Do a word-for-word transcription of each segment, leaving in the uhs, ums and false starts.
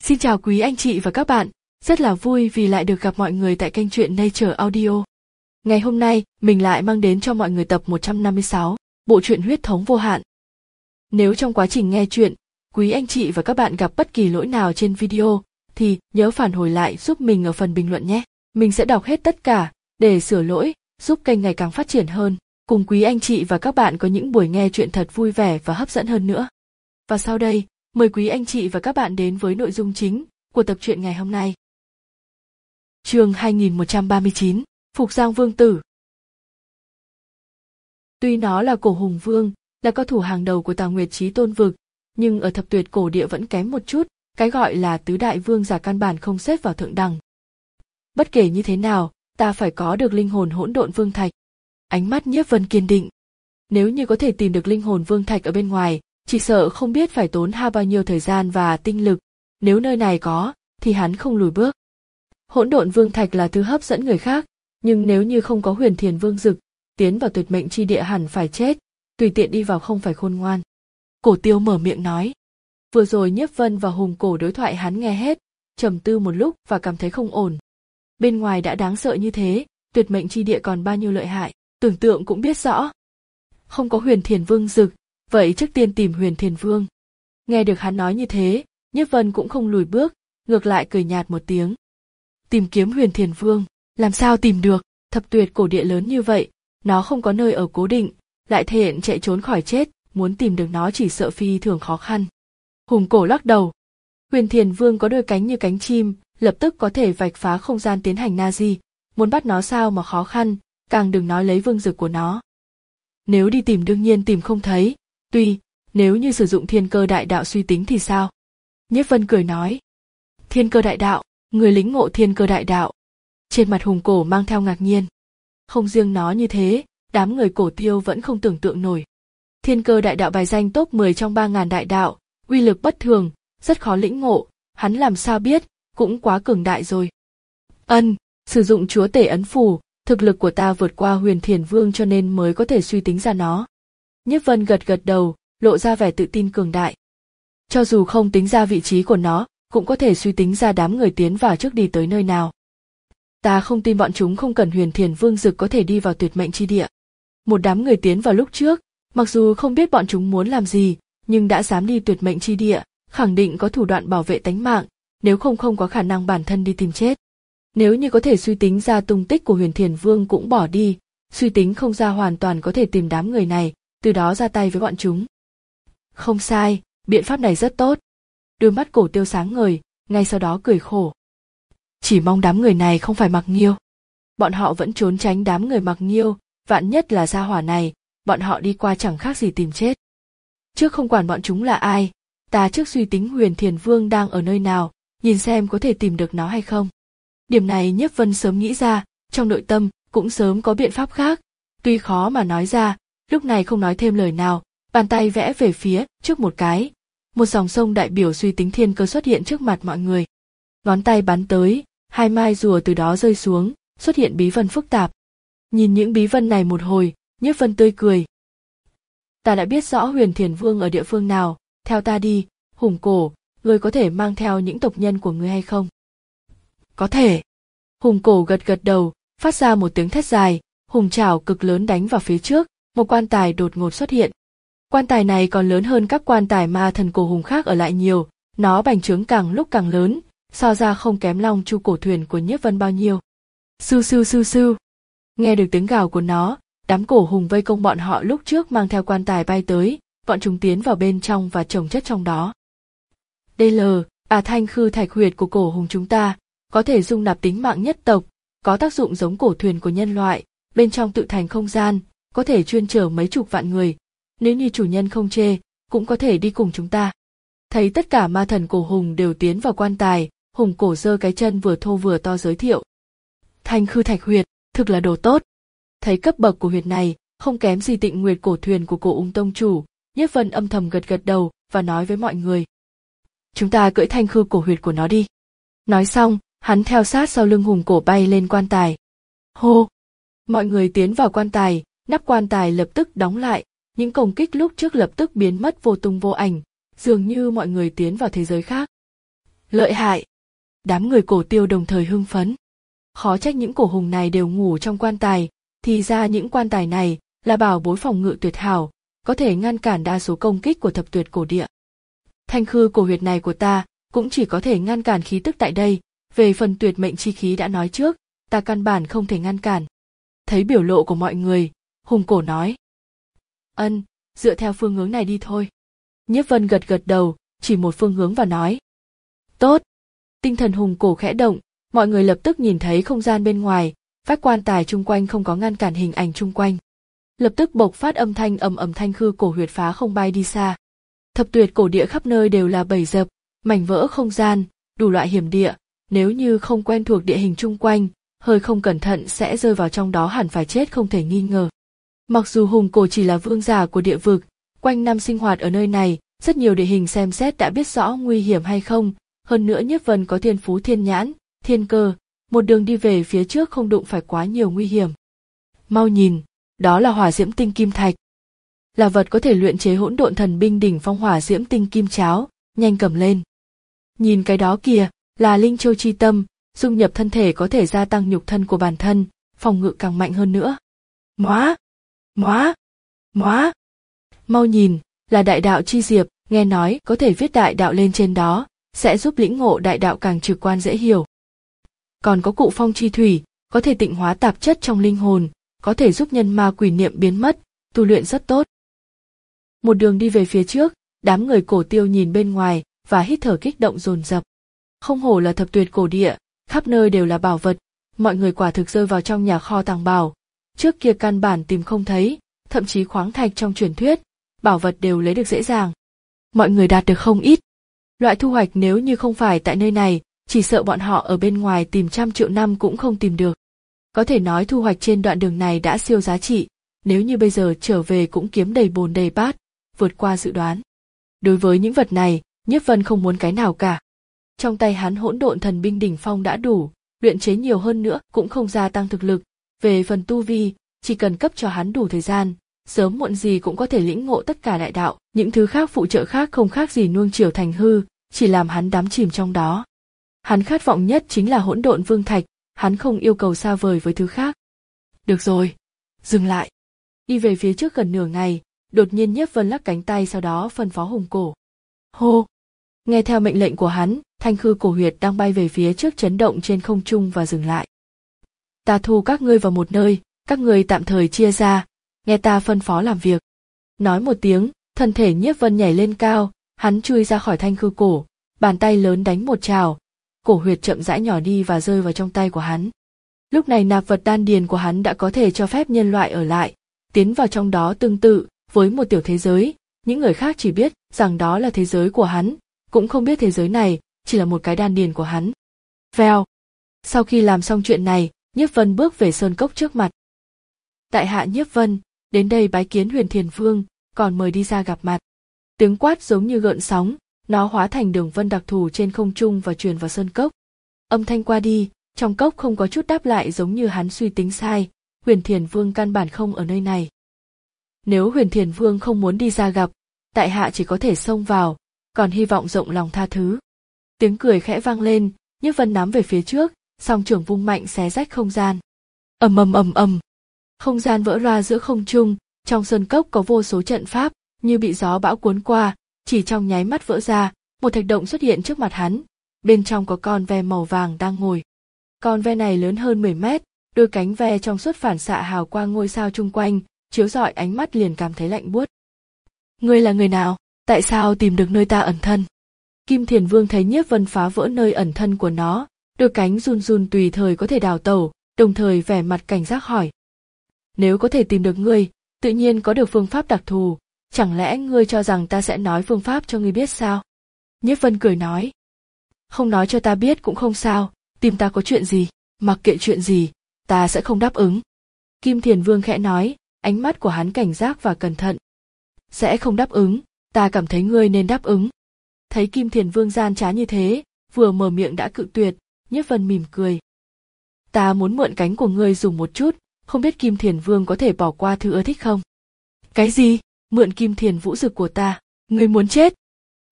Xin chào quý anh chị và các bạn, rất là vui vì lại được gặp mọi người tại kênh truyện Nature Audio. Ngày hôm nay, mình lại mang đến cho mọi người tập một trăm năm mươi sáu, bộ truyện Huyết thống vô hạn. Nếu trong quá trình nghe truyện, quý anh chị và các bạn gặp bất kỳ lỗi nào trên video, thì nhớ phản hồi lại giúp mình ở phần bình luận nhé. Mình sẽ đọc hết tất cả, để sửa lỗi, giúp kênh ngày càng phát triển hơn, cùng quý anh chị và các bạn có những buổi nghe truyện thật vui vẻ và hấp dẫn hơn nữa. Và sau đây, mời quý anh chị và các bạn đến với nội dung chính của tập truyện ngày hôm nay. Chương hai nghìn một trăm ba mươi chín, Phục Giang Vương Tử. Tuy nó là cổ hùng vương, là cao thủ hàng đầu của Tào Nguyệt Chí Tôn vực, nhưng ở thập tuyệt cổ địa vẫn kém một chút, cái gọi là tứ đại vương giả căn bản không xếp vào thượng đẳng. Bất kể như thế nào, ta phải có được linh hồn hỗn độn vương thạch. Ánh mắt Nhiếp Vân kiên định. Nếu như có thể tìm được linh hồn vương thạch ở bên ngoài, chỉ sợ không biết phải tốn ha bao nhiêu thời gian và tinh lực, nếu nơi này có, thì hắn không lùi bước. Hỗn độn vương thạch là thứ hấp dẫn người khác, nhưng nếu như không có Huyền Thiền Vương Dực, tiến vào tuyệt mệnh chi địa hẳn phải chết, tùy tiện đi vào không phải khôn ngoan. Cổ Tiêu mở miệng nói. Vừa rồi Nhiếp Vân và Hùng Cổ đối thoại hắn nghe hết, trầm tư một lúc và cảm thấy không ổn. Bên ngoài đã đáng sợ như thế, tuyệt mệnh chi địa còn bao nhiêu lợi hại, tưởng tượng cũng biết rõ. Không có Huyền Thiền Vương Dực, vậy trước tiên tìm Huyền Thiền Vương. Nghe được hắn nói như thế, Nhiếp Vân cũng không lùi bước, ngược lại cười nhạt một tiếng. Tìm kiếm Huyền Thiền Vương, làm sao tìm được, thập tuyệt cổ địa lớn như vậy, nó không có nơi ở cố định, lại thể hiện chạy trốn khỏi chết, muốn tìm được nó chỉ sợ phi thường khó khăn. Hùng Cổ lắc đầu. Huyền Thiền Vương có đôi cánh như cánh chim, lập tức có thể vạch phá không gian tiến hành Nazi, muốn bắt nó sao mà khó khăn, càng đừng nói lấy vương dực của nó. Nếu đi tìm đương nhiên tìm không thấy, tuy, nếu như sử dụng thiên cơ đại đạo suy tính thì sao? Nhiếp Vân cười nói. Thiên cơ đại đạo, người lĩnh ngộ thiên cơ đại đạo. Trên mặt Hùng Cổ mang theo ngạc nhiên. Không riêng nó như thế, đám người Cổ Tiêu vẫn không tưởng tượng nổi. Thiên cơ đại đạo bài danh top mười trong ba ngàn đại đạo, uy lực bất thường, rất khó lĩnh ngộ, hắn làm sao biết, cũng quá cường đại rồi. Ân, sử dụng chúa tể ấn phù, thực lực của ta vượt qua Huyền Thiền Vương cho nên mới có thể suy tính ra nó. Nhiếp Vân gật gật đầu, lộ ra vẻ tự tin cường đại. Cho dù không tính ra vị trí của nó, cũng có thể suy tính ra đám người tiến vào trước đi tới nơi nào. Ta không tin bọn chúng không cần Huyền Thiền Vương Dực có thể đi vào tuyệt mệnh chi địa. Một đám người tiến vào lúc trước, mặc dù không biết bọn chúng muốn làm gì, nhưng đã dám đi tuyệt mệnh chi địa, khẳng định có thủ đoạn bảo vệ tánh mạng, nếu không không có khả năng bản thân đi tìm chết. Nếu như có thể suy tính ra tung tích của Huyền Thiền Vương cũng bỏ đi, suy tính không ra hoàn toàn có thể tìm đám người này, từ đó ra tay với bọn chúng. Không sai, biện pháp này rất tốt. Đôi mắt Cổ Tiêu sáng ngời, ngay sau đó cười khổ. Chỉ mong đám người này không phải Mặc Nghiêu. Bọn họ vẫn trốn tránh đám người Mặc Nghiêu, vạn nhất là gia hỏa này, bọn họ đi qua chẳng khác gì tìm chết. Trước không quản bọn chúng là ai, ta trước suy tính Huyền Thiền Vương đang ở nơi nào, nhìn xem có thể tìm được nó hay không. Điểm này Nhiếp Vân sớm nghĩ ra, trong nội tâm cũng sớm có biện pháp khác, tuy khó mà nói ra, lúc này không nói thêm lời nào, bàn tay vẽ về phía trước một cái, một dòng sông đại biểu suy tính thiên cơ xuất hiện trước mặt mọi người. Ngón tay bắn tới, hai mai rùa từ đó rơi xuống, xuất hiện bí vân phức tạp. Nhìn những bí vân này một hồi, Nhiếp Vân tươi cười. Ta đã biết rõ Huyền Thiền Vương ở địa phương nào, theo ta đi, Hùng Cổ, ngươi có thể mang theo những tộc nhân của ngươi hay không? Có thể. Hùng Cổ gật gật đầu, phát ra một tiếng thét dài, hùng trảo cực lớn đánh vào phía trước, một quan tài đột ngột xuất hiện. Quan tài này còn lớn hơn các quan tài ma thần cổ hùng khác ở lại nhiều, nó bành trướng càng lúc càng lớn, so ra không kém Long Chu cổ thuyền của Nhiếp Vân bao nhiêu. Sưu sưu sưu sưu. Nghe được tiếng gào của nó, đám cổ hùng vây công bọn họ lúc trước mang theo quan tài bay tới, bọn chúng tiến vào bên trong và chồng chất trong đó. Đây là à thanh khư thạch huyệt của cổ hùng chúng ta, có thể dung nạp tính mạng nhất tộc, có tác dụng giống cổ thuyền của nhân loại, bên trong tự thành không gian, có thể chuyên chở mấy chục vạn người, nếu như chủ nhân không chê, cũng có thể đi cùng chúng ta. Thấy tất cả ma thần cổ hùng đều tiến vào quan tài, Hùng Cổ giơ cái chân vừa thô vừa to giới thiệu. Thanh khư thạch huyệt, thực là đồ tốt. Thấy cấp bậc của huyệt này, không kém gì Tịnh Nguyệt cổ thuyền của cổ ung tông chủ, Nhiếp Vân âm thầm gật gật đầu và nói với mọi người. Chúng ta cưỡi thanh khư cổ huyệt của nó đi. Nói xong, hắn theo sát sau lưng Hùng Cổ bay lên quan tài. Hô! Mọi người tiến vào quan tài, nắp quan tài lập tức đóng lại, những công kích lúc trước lập tức biến mất vô tung vô ảnh, dường như mọi người tiến vào thế giới khác. Lợi hại. Đám người Cổ Tiêu đồng thời hưng phấn. Khó trách những cổ hùng này đều ngủ trong quan tài, thì ra những quan tài này là bảo bối phòng ngự tuyệt hảo, có thể ngăn cản đa số công kích của thập tuyệt cổ địa. Thanh khư cổ huyệt này của ta cũng chỉ có thể ngăn cản khí tức tại đây, về phần tuyệt mệnh chi khí đã nói trước, ta căn bản không thể ngăn cản. Thấy biểu lộ của mọi người, Hùng Cổ nói. Ân, dựa theo phương hướng này đi thôi. Nhiếp Vân gật gật đầu, chỉ một phương hướng và nói. Tốt. Tinh thần Hùng Cổ khẽ động, mọi người lập tức nhìn thấy không gian bên ngoài, vách quan tài chung quanh không có ngăn cản hình ảnh chung quanh. Lập tức bộc phát âm thanh ầm ầm, thanh khư cổ huyệt phá không bay đi xa. Thập tuyệt cổ địa khắp nơi đều là bầy dập, mảnh vỡ không gian, đủ loại hiểm địa, nếu như không quen thuộc địa hình chung quanh, hơi không cẩn thận sẽ rơi vào trong đó hẳn phải chết không thể nghi ngờ. Mặc dù Hùng Cổ chỉ là vương giả của địa vực, quanh năm sinh hoạt ở nơi này, rất nhiều địa hình xem xét đã biết rõ nguy hiểm hay không, hơn nữa Nhiếp Vân có thiên phú thiên nhãn, thiên cơ, một đường đi về phía trước không đụng phải quá nhiều nguy hiểm. Mau nhìn, đó là hỏa diễm tinh kim thạch. Là vật có thể luyện chế hỗn độn thần binh đỉnh phong hỏa diễm tinh kim cháo, nhanh cầm lên. Nhìn cái đó kìa, là linh châu chi tâm, dung nhập thân thể có thể gia tăng nhục thân của bản thân, phòng ngự càng mạnh hơn nữa. Móa, móa, móa. Mau nhìn, là đại đạo chi diệp, nghe nói có thể viết đại đạo lên trên đó, sẽ giúp lĩnh ngộ đại đạo càng trực quan dễ hiểu. Còn có cụ phong chi thủy, có thể tịnh hóa tạp chất trong linh hồn, có thể giúp nhân ma quỷ niệm biến mất, tu luyện rất tốt. Một đường đi về phía trước, đám người Cổ Tiêu nhìn bên ngoài và hít thở kích động dồn dập. Không hổ là thập tuyệt cổ địa, khắp nơi đều là bảo vật, mọi người quả thực rơi vào trong nhà kho tàng bảo. Trước kia căn bản tìm không thấy, thậm chí khoáng thạch trong truyền thuyết, bảo vật đều lấy được dễ dàng. Mọi người đạt được không ít. Loại thu hoạch nếu như không phải tại nơi này, chỉ sợ bọn họ ở bên ngoài tìm trăm triệu năm cũng không tìm được. Có thể nói thu hoạch trên đoạn đường này đã siêu giá trị, nếu như bây giờ trở về cũng kiếm đầy bồn đầy bát, vượt qua dự đoán. Đối với những vật này, Nhiếp Vân không muốn cái nào cả. Trong tay hắn hỗn độn thần binh đỉnh phong đã đủ, luyện chế nhiều hơn nữa cũng không gia tăng thực lực. Về phần tu vi, chỉ cần cấp cho hắn đủ thời gian, sớm muộn gì cũng có thể lĩnh ngộ tất cả đại đạo, những thứ khác phụ trợ khác không khác gì nuông chiều thành hư, chỉ làm hắn đắm chìm trong đó. Hắn khát vọng nhất chính là hỗn độn vương thạch, hắn không yêu cầu xa vời với thứ khác. Được rồi, dừng lại. Đi về phía trước gần nửa ngày, đột nhiên Nhiếp Vân lắc cánh tay sau đó phân phó Hùng Cổ. Hô! Nghe theo mệnh lệnh của hắn, thanh khư cổ huyệt đang bay về phía trước chấn động trên không trung và dừng lại. Ta thu các ngươi vào một nơi, các ngươi tạm thời chia ra, nghe ta phân phó làm việc. Nói một tiếng, thân thể Nhiếp Vân nhảy lên cao, hắn chui ra khỏi thanh khư cổ, bàn tay lớn đánh một trào, cổ huyệt chậm rãi nhỏ đi và rơi vào trong tay của hắn. Lúc này nạp vật đan điền của hắn đã có thể cho phép nhân loại ở lại, tiến vào trong đó tương tự với một tiểu thế giới, những người khác chỉ biết rằng đó là thế giới của hắn, cũng không biết thế giới này chỉ là một cái đan điền của hắn. Vèo. Sau khi làm xong chuyện này, Nhiếp Vân bước về sơn cốc trước mặt. Tại hạ Nhiếp Vân, đến đây bái kiến Huyền Thiền Vương, còn mời đi ra gặp mặt. Tiếng quát giống như gợn sóng, nó hóa thành đường vân đặc thù trên không trung và truyền vào sơn cốc. Âm thanh qua đi, trong cốc không có chút đáp lại, giống như hắn suy tính sai, Huyền Thiền Vương căn bản không ở nơi này. Nếu Huyền Thiền Vương không muốn đi ra gặp, tại hạ chỉ có thể xông vào, còn hy vọng rộng lòng tha thứ. Tiếng cười khẽ vang lên, Nhiếp Vân nắm về phía trước, song trưởng vung mạnh xé rách không gian. Ầm ầm ầm ầm, không gian vỡ ra giữa không trung, trong sơn cốc có vô số trận pháp, như bị gió bão cuốn qua, chỉ trong nháy mắt vỡ ra, một thạch động xuất hiện trước mặt hắn, bên trong có con ve màu vàng đang ngồi. Con ve này lớn hơn mười mét, đôi cánh ve trong suốt phản xạ hào quang ngôi sao chung quanh, chiếu rọi ánh mắt liền cảm thấy lạnh buốt. Ngươi là người nào? Tại sao tìm được nơi ta ẩn thân? Kim Thiền Vương thấy Nhiếp Vân phá vỡ nơi ẩn thân của nó, đôi cánh run run tùy thời có thể đào tẩu, đồng thời vẻ mặt cảnh giác hỏi. Nếu có thể tìm được ngươi, tự nhiên có được phương pháp đặc thù, chẳng lẽ ngươi cho rằng ta sẽ nói phương pháp cho ngươi biết sao? Nhiếp Vân cười nói. Không nói cho ta biết cũng không sao, tìm ta có chuyện gì, mặc kệ chuyện gì, ta sẽ không đáp ứng. Kim Thiền Vương khẽ nói, ánh mắt của hắn cảnh giác và cẩn thận. Sẽ không đáp ứng, ta cảm thấy ngươi nên đáp ứng. Thấy Kim Thiền Vương gian trá như thế, vừa mở miệng đã cự tuyệt, Nhiếp Vân mỉm cười. Ta muốn mượn cánh của ngươi dùng một chút, không biết Kim Thiền Vương có thể bỏ qua thứ ưa thích không? Cái gì? Mượn Kim Thiền vũ dực của ta? Ngươi muốn chết?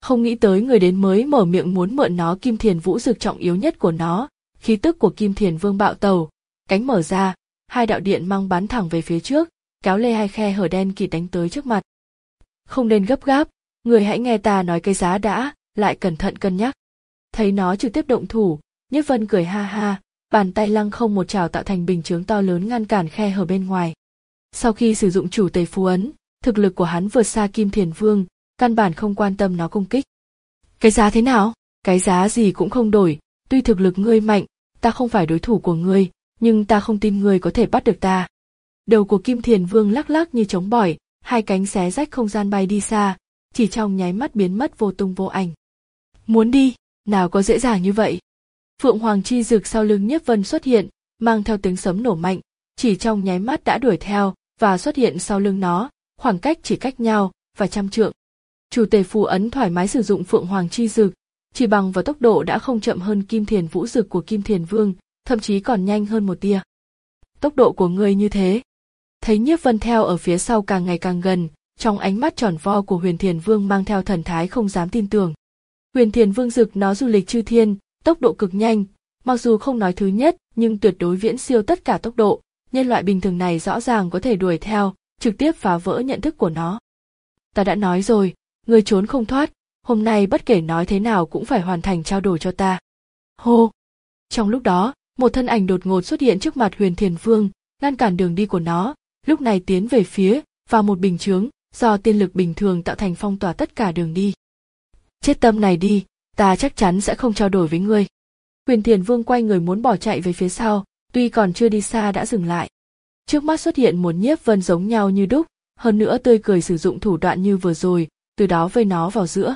Không nghĩ tới người đến mới mở miệng muốn mượn nó Kim Thiền Vũ Dực trọng yếu nhất của nó, khí tức của Kim Thiền Vương bạo tẩu, cánh mở ra, hai đạo điện mang bắn thẳng về phía trước, kéo lê hai khe hở đen kịt đánh tới trước mặt. Không nên gấp gáp, người hãy nghe ta nói cái giá đã, lại cẩn thận cân nhắc. Thấy nó trực tiếp động thủ, Nhiếp Vân cười ha ha, bàn tay lăng không một trảo tạo thành bình chướng to lớn ngăn cản khe hở bên ngoài. Sau khi sử dụng chủ tề phú ấn, thực lực của hắn vượt xa Kim Thiền Vương, căn bản không quan tâm nó công kích. Cái giá thế nào? Cái giá gì cũng không đổi, tuy thực lực ngươi mạnh, ta không phải đối thủ của ngươi, nhưng ta không tin ngươi có thể bắt được ta. Đầu của Kim Thiền Vương lắc lắc như trống bỏi, hai cánh xé rách không gian bay đi xa, chỉ trong nháy mắt biến mất vô tung vô ảnh. Muốn đi, nào có dễ dàng như vậy. Phượng Hoàng chi dực sau lưng Nhiếp Vân xuất hiện, mang theo tiếng sấm nổ mạnh, chỉ trong nháy mắt đã đuổi theo và xuất hiện sau lưng nó, khoảng cách chỉ cách nhau và trăm trượng. Chủ tề phù ấn thoải mái sử dụng Phượng Hoàng chi dực, chỉ bằng vào tốc độ đã không chậm hơn Kim Thiền Vũ Dực của Kim Thiền Vương, thậm chí còn nhanh hơn một tia. Tốc độ của ngươi như thế. Thấy Nhiếp Vân theo ở phía sau càng ngày càng gần, trong ánh mắt tròn vo của Huyền Thiền Vương mang theo thần thái không dám tin tưởng. Huyền Thiền Vương Dực nó du lịch chư thiên, tốc độ cực nhanh, mặc dù không nói thứ nhất, nhưng tuyệt đối viễn siêu tất cả tốc độ, nhân loại bình thường này rõ ràng có thể đuổi theo, trực tiếp phá vỡ nhận thức của nó. Ta đã nói rồi, ngươi trốn không thoát, hôm nay bất kể nói thế nào cũng phải hoàn thành trao đổi cho ta. Hô! Trong lúc đó, một thân ảnh đột ngột xuất hiện trước mặt Huyền Thiền Vương, ngăn cản đường đi của nó, lúc này tiến về phía, vào một bình chướng, do tiên lực bình thường tạo thành phong tỏa tất cả đường đi. Chết tâm này đi, ta chắc chắn sẽ không trao đổi với ngươi. Huyền Thiền Vương quay người muốn bỏ chạy về phía sau, tuy còn chưa đi xa đã dừng lại. Trước mắt xuất hiện một Nhiếp Vân giống nhau như đúc, hơn nữa tươi cười sử dụng thủ đoạn như vừa rồi, từ đó vây nó vào giữa.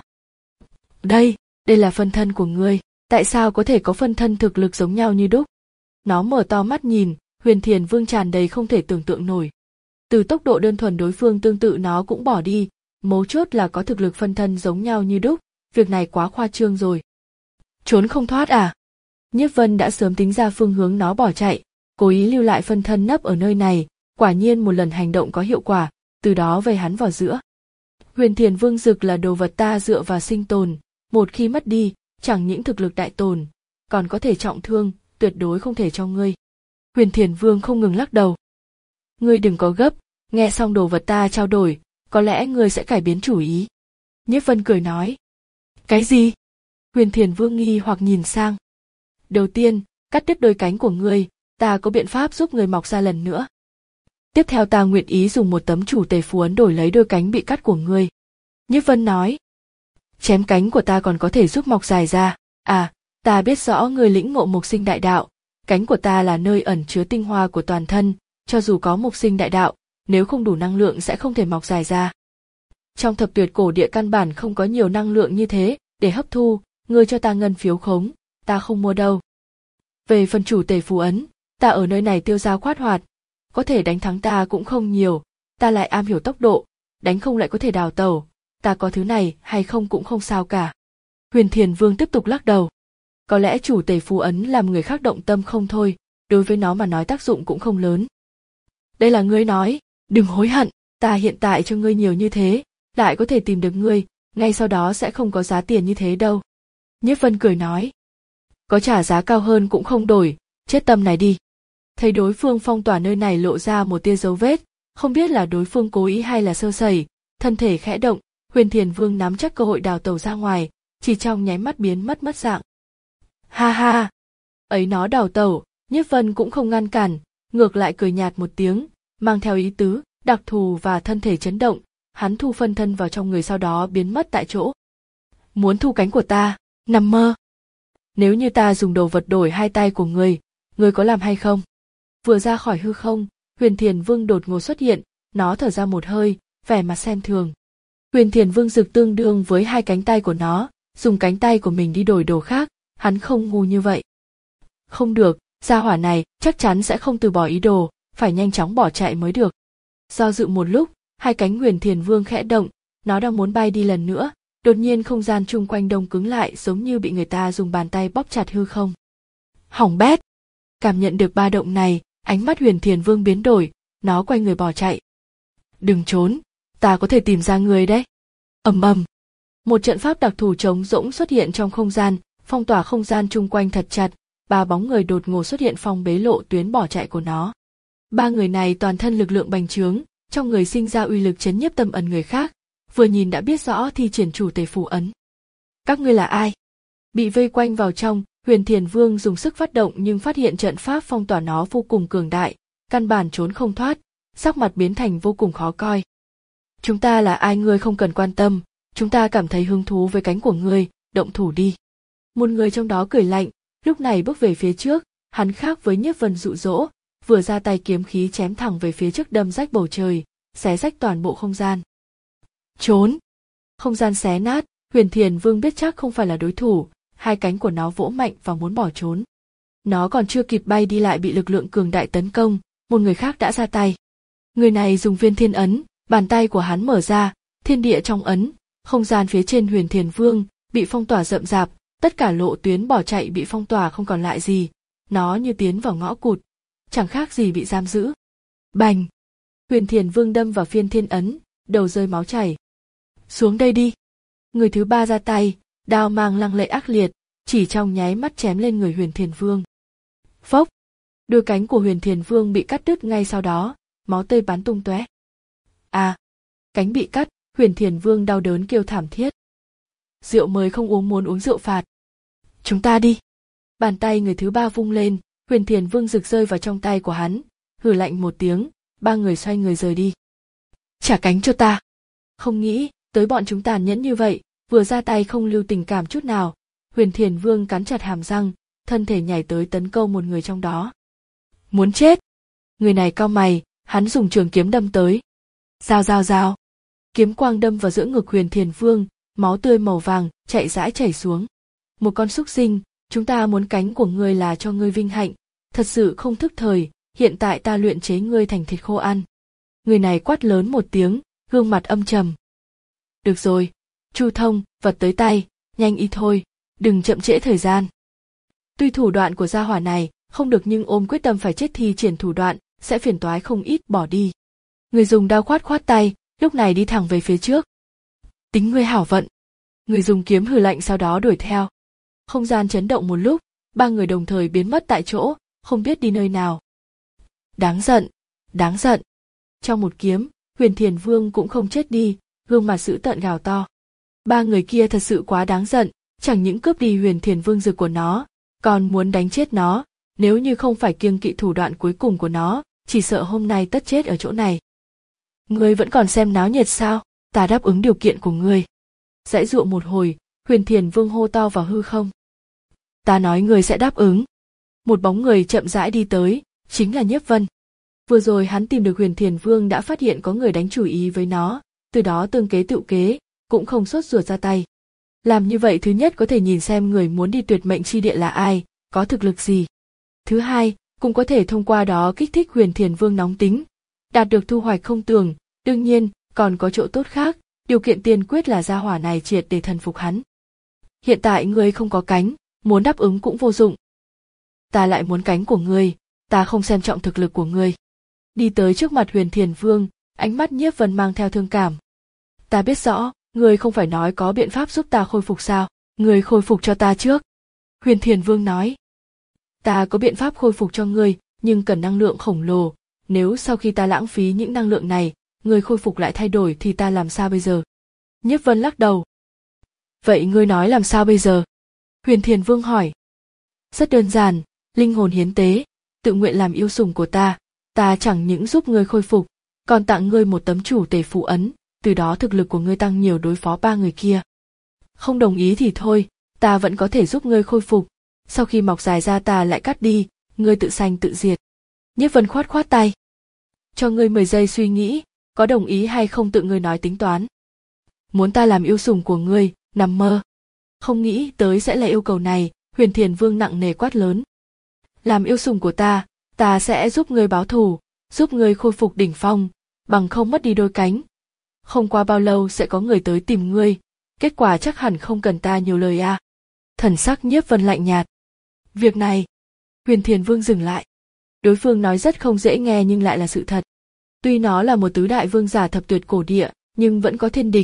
Đây, đây là phân thân của ngươi, tại sao có thể có phân thân thực lực giống nhau như đúc? Nó mở to mắt nhìn, Huyền Thiền Vương tràn đầy không thể tưởng tượng nổi. Từ tốc độ đơn thuần đối phương tương tự nó cũng bỏ đi, mấu chốt là có thực lực phân thân giống nhau như đúc, việc này quá khoa trương rồi. Trốn không thoát à? Nhiếp Vân đã sớm tính ra phương hướng nó bỏ chạy, cố ý lưu lại phân thân nấp ở nơi này, quả nhiên một lần hành động có hiệu quả, từ đó vây hắn vào giữa. Huyền Thiền Vương Dực là đồ vật ta dựa vào sinh tồn, một khi mất đi, chẳng những thực lực đại tồn, còn có thể trọng thương, tuyệt đối không thể cho ngươi. Huyền Thiền Vương không ngừng lắc đầu. Ngươi đừng có gấp, nghe xong đồ vật ta trao đổi, có lẽ ngươi sẽ cải biến chủ ý. Nhiếp Vân cười nói. Cái gì? Huyền Thiền Vương nghi hoặc nhìn sang. Đầu tiên, cắt đứt đôi cánh của ngươi, ta có biện pháp giúp ngươi mọc ra lần nữa. Tiếp theo ta nguyện ý dùng một tấm chủ tề phù ấn đổi lấy đôi cánh bị cắt của ngươi. Nhiếp Vân nói. Chém cánh của ta còn có thể giúp mọc dài ra, à, ta biết rõ ngươi lĩnh ngộ mộc sinh đại đạo, cánh của ta là nơi ẩn chứa tinh hoa của toàn thân, cho dù có mộc sinh đại đạo, nếu không đủ năng lượng sẽ không thể mọc dài ra. Trong thập tuyệt cổ địa căn bản không có nhiều năng lượng như thế, để hấp thu, ngươi cho ta ngân phiếu khống, ta không mua đâu. Về phần chủ tề phù ấn, ta ở nơi này tiêu dao khoát hoạt, có thể đánh thắng ta cũng không nhiều, ta lại am hiểu tốc độ, đánh không lại có thể đào tẩu, ta có thứ này hay không cũng không sao cả. Huyền Thiền Vương tiếp tục lắc đầu. Có lẽ chủ tề phù ấn làm người khác động tâm không thôi, đối với nó mà nói tác dụng cũng không lớn. Đây là ngươi nói, đừng hối hận, ta hiện tại cho ngươi nhiều như thế, lại có thể tìm được ngươi, ngay sau đó sẽ không có giá tiền như thế đâu. Nhiếp Vân cười nói. Có trả giá cao hơn cũng không đổi, chết tâm này đi. Thấy đối phương phong tỏa nơi này lộ ra một tia dấu vết, không biết là đối phương cố ý hay là sơ sẩy, thân thể khẽ động, Huyền Thiền Vương nắm chắc cơ hội đào tẩu ra ngoài, chỉ trong nháy mắt biến mất mất dạng. Ha ha! Ấy nó đào tẩu, Nhiếp Vân cũng không ngăn cản, ngược lại cười nhạt một tiếng, mang theo ý tứ, đặc thù và thân thể chấn động, hắn thu phân thân vào trong người sau đó biến mất tại chỗ. Muốn thu cánh của ta, nằm mơ. Nếu như ta dùng đồ vật đổi hai tay của ngươi, ngươi có làm hay không? Vừa ra khỏi hư không, Huyền Thiền Vương đột ngột xuất hiện, nó thở ra một hơi, vẻ mặt xem thường. Huyền Thiền Vương Dực tương đương với hai cánh tay của nó, dùng cánh tay của mình đi đổi đồ khác, hắn không ngu như vậy. Không được, gia hỏa này chắc chắn sẽ không từ bỏ ý đồ, phải nhanh chóng bỏ chạy mới được. Do dự một lúc, hai cánh Huyền Thiền Vương khẽ động, nó đang muốn bay đi lần nữa, đột nhiên không gian chung quanh đông cứng lại giống như bị người ta dùng bàn tay bóp chặt hư không. Hỏng bét! Cảm nhận được ba động này, ánh mắt Huyền Thiền Vương biến đổi, nó quay người bỏ chạy. Đừng trốn, ta có thể tìm ra người đấy. Ầm ầm. Một trận pháp đặc thù trống rỗng xuất hiện trong không gian, phong tỏa không gian chung quanh thật chặt, ba bóng người đột ngột xuất hiện phong bế lộ tuyến bỏ chạy của nó. Ba người này toàn thân lực lượng bành trướng, trong người sinh ra uy lực chấn nhiếp tâm ẩn người khác, vừa nhìn đã biết rõ thi triển chủ tể phù ấn. Các ngươi là ai? Bị vây quanh vào trong, Huyền Thiền Vương dùng sức phát động nhưng phát hiện trận pháp phong tỏa nó vô cùng cường đại, căn bản trốn không thoát, sắc mặt biến thành vô cùng khó coi. Chúng ta là ai ngươi không cần quan tâm, chúng ta cảm thấy hứng thú với cánh của ngươi, động thủ đi. Một người trong đó cười lạnh, lúc này bước về phía trước, hắn khác với Nhiếp Vân dụ dỗ, vừa ra tay kiếm khí chém thẳng về phía trước đâm rách bầu trời, xé rách toàn bộ không gian. Trốn! Không gian xé nát, Huyền Thiền Vương biết chắc không phải là đối thủ, hai cánh của nó vỗ mạnh và muốn bỏ trốn. Nó còn chưa kịp bay đi lại bị lực lượng cường đại tấn công, một người khác đã ra tay. Người này dùng viên thiên ấn, bàn tay của hắn mở ra, thiên địa trong ấn, không gian phía trên Huyền Thiền Vương bị phong tỏa rậm rạp, tất cả lộ tuyến bỏ chạy bị phong tỏa không còn lại gì, nó như tiến vào ngõ cụt, chẳng khác gì bị giam giữ. Bành! Huyền Thiền Vương đâm vào phiên thiên ấn, đầu rơi máu chảy. Xuống đây đi! Người thứ ba ra tay, đao mang lăng lệ ác liệt, chỉ trong nháy mắt chém lên người Huyền Thiền Vương. Phốc! Đôi cánh của Huyền Thiền Vương bị cắt đứt ngay sau đó, máu tươi bắn tung tóe. À! Cánh bị cắt, Huyền Thiền Vương đau đớn kêu thảm thiết. Rượu mời không uống muốn uống rượu phạt. Chúng ta đi! Bàn tay người thứ ba vung lên, Huyền Thiền Vương rực rơi vào trong tay của hắn, hừ lạnh một tiếng, ba người xoay người rời đi. Trả cánh cho ta! Không nghĩ tới bọn chúng tàn nhẫn như vậy, vừa ra tay không lưu tình cảm chút nào. Huyền Thiền Vương cắn chặt hàm răng, thân thể nhảy tới tấn công một người trong đó. Muốn chết! Người này cau mày, hắn dùng trường kiếm đâm tới. Rao rao rao! Kiếm quang đâm vào giữa ngực Huyền Thiền Vương, máu tươi màu vàng chạy rãi chảy xuống. Một con súc sinh, chúng ta muốn cánh của ngươi là cho ngươi vinh hạnh, thật sự không thức thời, hiện tại ta luyện chế ngươi thành thịt khô ăn. Người này quát lớn một tiếng, gương mặt âm trầm. Được rồi, Chu Thông, vật tới tay, nhanh y thôi, đừng chậm trễ thời gian. Tuy thủ đoạn của gia hỏa này không được nhưng ôm quyết tâm phải chết thi triển thủ đoạn, sẽ phiền toái không ít, bỏ đi. Người dùng đao khoát khoát tay, lúc này đi thẳng về phía trước. Tính ngươi hảo vận. Người dùng kiếm hừ lạnh sau đó đuổi theo. Không gian chấn động một lúc, ba người đồng thời biến mất tại chỗ, không biết đi nơi nào. Đáng giận, đáng giận. Trong một kiếm, Huyền Thiền Vương cũng không chết đi, gương mặt dữ tợn gào to. Ba người kia thật sự quá đáng giận, chẳng những cướp đi Huyền Thiền Vương dược của nó, còn muốn đánh chết nó, nếu như không phải kiêng kỵ thủ đoạn cuối cùng của nó, chỉ sợ hôm nay tất chết ở chỗ này. Ngươi vẫn còn xem náo nhiệt sao? Ta đáp ứng điều kiện của ngươi. Giãy giụa một hồi, Huyền Thiền Vương hô to vào hư không. Ta nói ngươi sẽ đáp ứng. Một bóng người chậm rãi đi tới, chính là Nhiếp Vân. Vừa rồi hắn tìm được Huyền Thiền Vương đã phát hiện có người đánh chủ ý với nó, từ đó tương kế tựu kế, cũng không sốt ruột ra tay. Làm như vậy thứ nhất có thể nhìn xem người muốn đi tuyệt mệnh chi địa là ai, có thực lực gì. Thứ hai, cũng có thể thông qua đó kích thích Huyền Thiền Vương nóng tính, đạt được thu hoạch không tưởng, đương nhiên, còn có chỗ tốt khác, điều kiện tiên quyết là gia hỏa này triệt để thần phục hắn. Hiện tại ngươi không có cánh, muốn đáp ứng cũng vô dụng. Ta lại muốn cánh của ngươi, ta không xem trọng thực lực của ngươi. Đi tới trước mặt Huyền Thiền Vương, ánh mắt Nhiếp Vân mang theo thương cảm. Ta biết rõ, ngươi không phải nói có biện pháp giúp ta khôi phục sao, ngươi khôi phục cho ta trước. Huyền Thiền Vương nói. Ta có biện pháp khôi phục cho ngươi, nhưng cần năng lượng khổng lồ, nếu sau khi ta lãng phí những năng lượng này, ngươi khôi phục lại thay đổi thì ta làm sao bây giờ? Nhiếp Vân lắc đầu. Vậy ngươi nói làm sao bây giờ? Huyền Thiền Vương hỏi. Rất đơn giản, linh hồn hiến tế, tự nguyện làm yêu sủng của ta, ta chẳng những giúp ngươi khôi phục, còn tặng ngươi một tấm chủ tể phù ấn, từ đó thực lực của ngươi tăng nhiều đối phó ba người kia. Không đồng ý thì thôi, ta vẫn có thể giúp ngươi khôi phục, sau khi mọc dài ra ta lại cắt đi, ngươi tự sanh tự diệt. Nhiếp Vân khoát khoát tay. Cho ngươi mười giây suy nghĩ, có đồng ý hay không tự ngươi nói tính toán. Muốn ta làm yêu sủng của ngươi, nằm mơ. Không nghĩ tới sẽ là yêu cầu này, Huyền Thiền Vương nặng nề quát lớn. Làm yêu sủng của ta, ta sẽ giúp ngươi báo thù, giúp ngươi khôi phục đỉnh phong, bằng không mất đi đôi cánh. Không qua bao lâu sẽ có người tới tìm ngươi, kết quả chắc hẳn không cần ta nhiều lời à. Thần sắc Nhiếp Vân lạnh nhạt. Việc này, Huyền Thiền Vương dừng lại. Đối phương nói rất không dễ nghe nhưng lại là sự thật. Tuy nó là một tứ đại vương giả thập tuyệt cổ địa, nhưng vẫn có thiên địch,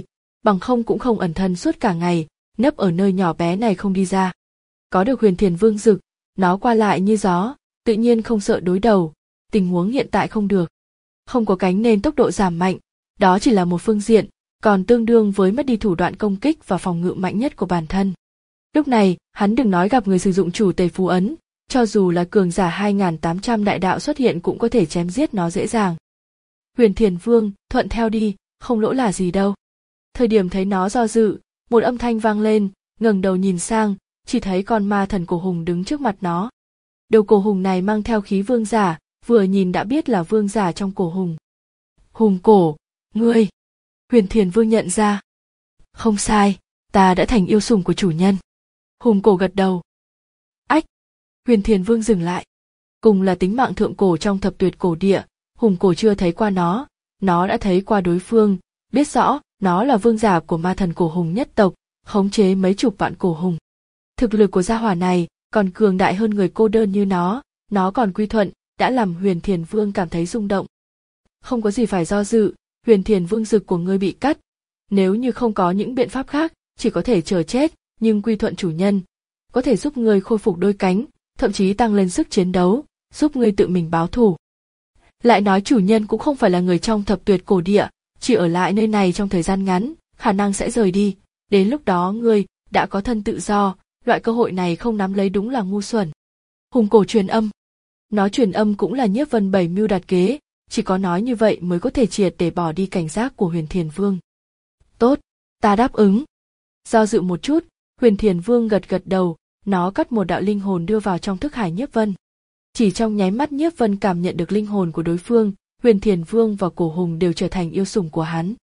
bằng không cũng không ẩn thân suốt cả ngày, nấp ở nơi nhỏ bé này không đi ra. Có được Huyền Thiền Vương Dực, nó qua lại như gió, tự nhiên không sợ đối đầu, tình huống hiện tại không được. Không có cánh nên tốc độ giảm mạnh, đó chỉ là một phương diện, còn tương đương với mất đi thủ đoạn công kích và phòng ngự mạnh nhất của bản thân. Lúc này, hắn đừng nói gặp người sử dụng chủ tề phú ấn, cho dù là cường giả hai nghìn tám trăm đại đạo xuất hiện cũng có thể chém giết nó dễ dàng. Huyền Thiền Vương, thuận theo đi, không lỗ là gì đâu. Thời điểm thấy nó do dự, một âm thanh vang lên, ngẩng đầu nhìn sang, chỉ thấy con ma thần cổ hùng đứng trước mặt nó. Đầu cổ hùng này mang theo khí vương giả, vừa nhìn đã biết là vương giả trong cổ hùng. Hùng cổ, ngươi. Huyền Thiền Vương nhận ra. Không sai, ta đã thành yêu sủng của chủ nhân. Hùng cổ gật đầu. Ách. Huyền Thiền Vương dừng lại. Cùng là tính mạng thượng cổ trong thập tuyệt cổ địa, hùng cổ chưa thấy qua nó, nó đã thấy qua đối phương, biết rõ nó là vương giả của ma thần cổ hùng nhất tộc, khống chế mấy chục vạn cổ hùng. Thực lực của gia hỏa này còn cường đại hơn người cô đơn như nó, nó còn quy thuận, đã làm Huyền Thiền Vương cảm thấy rung động. Không có gì phải do dự, Huyền Thiền Vương Dực của ngươi bị cắt. Nếu như không có những biện pháp khác, chỉ có thể chờ chết, nhưng quy thuận chủ nhân, có thể giúp ngươi khôi phục đôi cánh, thậm chí tăng lên sức chiến đấu, giúp ngươi tự mình báo thù. Lại nói chủ nhân cũng không phải là người trong thập tuyệt cổ địa, chỉ ở lại nơi này trong thời gian ngắn, khả năng sẽ rời đi, đến lúc đó ngươi đã có thân tự do, loại cơ hội này không nắm lấy đúng là ngu xuẩn. Hùng cổ truyền âm. Nó truyền âm cũng là Nhiếp Vân bảy mưu đặt kế, chỉ có nói như vậy mới có thể triệt để bỏ đi cảnh giác của Huyền Thiền Vương. Tốt, ta đáp ứng. Do dự một chút, Huyền Thiền Vương gật gật đầu, nó cắt một đạo linh hồn đưa vào trong thức hải Nhiếp Vân. Chỉ trong nháy mắt Nhiếp Vân cảm nhận được linh hồn của đối phương, Huyền Thiền Vương và cổ hùng đều trở thành yêu sủng của hắn.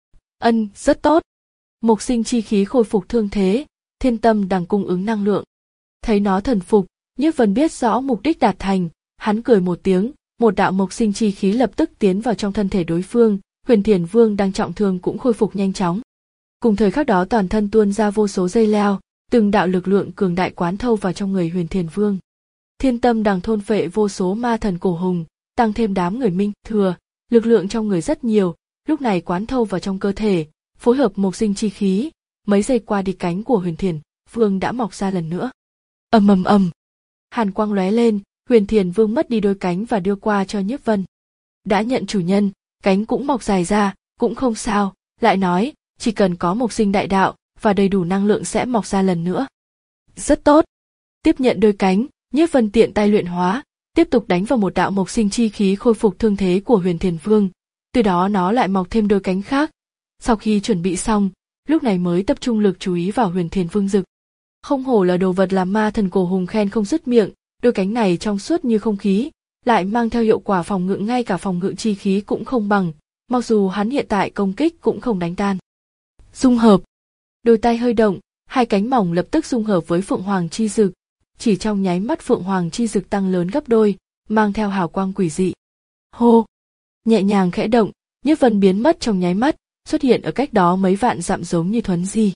Ân, rất tốt. Mộc sinh chi khí khôi phục thương thế, thiên tâm đang cung ứng năng lượng. Thấy nó thần phục, Nhiếp Vân biết rõ mục đích đạt thành, hắn cười một tiếng, một đạo mộc sinh chi khí lập tức tiến vào trong thân thể đối phương, Huyền Thiền Vương đang trọng thương cũng khôi phục nhanh chóng. Cùng thời khắc đó toàn thân tuôn ra vô số dây leo, từng đạo lực lượng cường đại quán thâu vào trong người Huyền Thiền Vương. Thiên tâm đằng thôn phệ vô số ma thần cổ hùng, tăng thêm đám người minh thừa, lực lượng trong người rất nhiều, lúc này quán thâu vào trong cơ thể, phối hợp mộc sinh chi khí, mấy giây qua đi cánh của Huyền Thiền Vương đã mọc ra lần nữa. Ầm ầm ầm, hàn quang lóe lên, Huyền Thiền Vương mất đi đôi cánh và đưa qua cho Nhiếp Vân. Đã nhận chủ nhân, cánh cũng mọc dài ra, cũng không sao, lại nói, chỉ cần có mộc sinh đại đạo và đầy đủ năng lượng sẽ mọc ra lần nữa. Rất tốt. Tiếp nhận đôi cánh, Nhiếp Vân tiện tay luyện hóa, tiếp tục đánh vào một đạo mộc sinh chi khí khôi phục thương thế của Huyền Thiền Vương, từ đó nó lại mọc thêm đôi cánh khác. Sau khi chuẩn bị xong, lúc này mới tập trung lực chú ý vào Huyền Thiền Vương Dực. Không hổ là đồ vật làm ma thần cổ hùng khen không dứt miệng, đôi cánh này trong suốt như không khí, lại mang theo hiệu quả phòng ngự ngay cả phòng ngự chi khí cũng không bằng, mặc dù hắn hiện tại công kích cũng không đánh tan. Dung hợp. Đôi tay hơi động, hai cánh mỏng lập tức dung hợp với Phượng Hoàng chi dực, chỉ trong nháy mắt Phượng Hoàng chi dực tăng lớn gấp đôi, mang theo hào quang quỷ dị. Hô! Nhẹ nhàng khẽ động, Nhiếp Vân biến mất trong nháy mắt, xuất hiện ở cách đó mấy vạn dặm giống như thuấn di.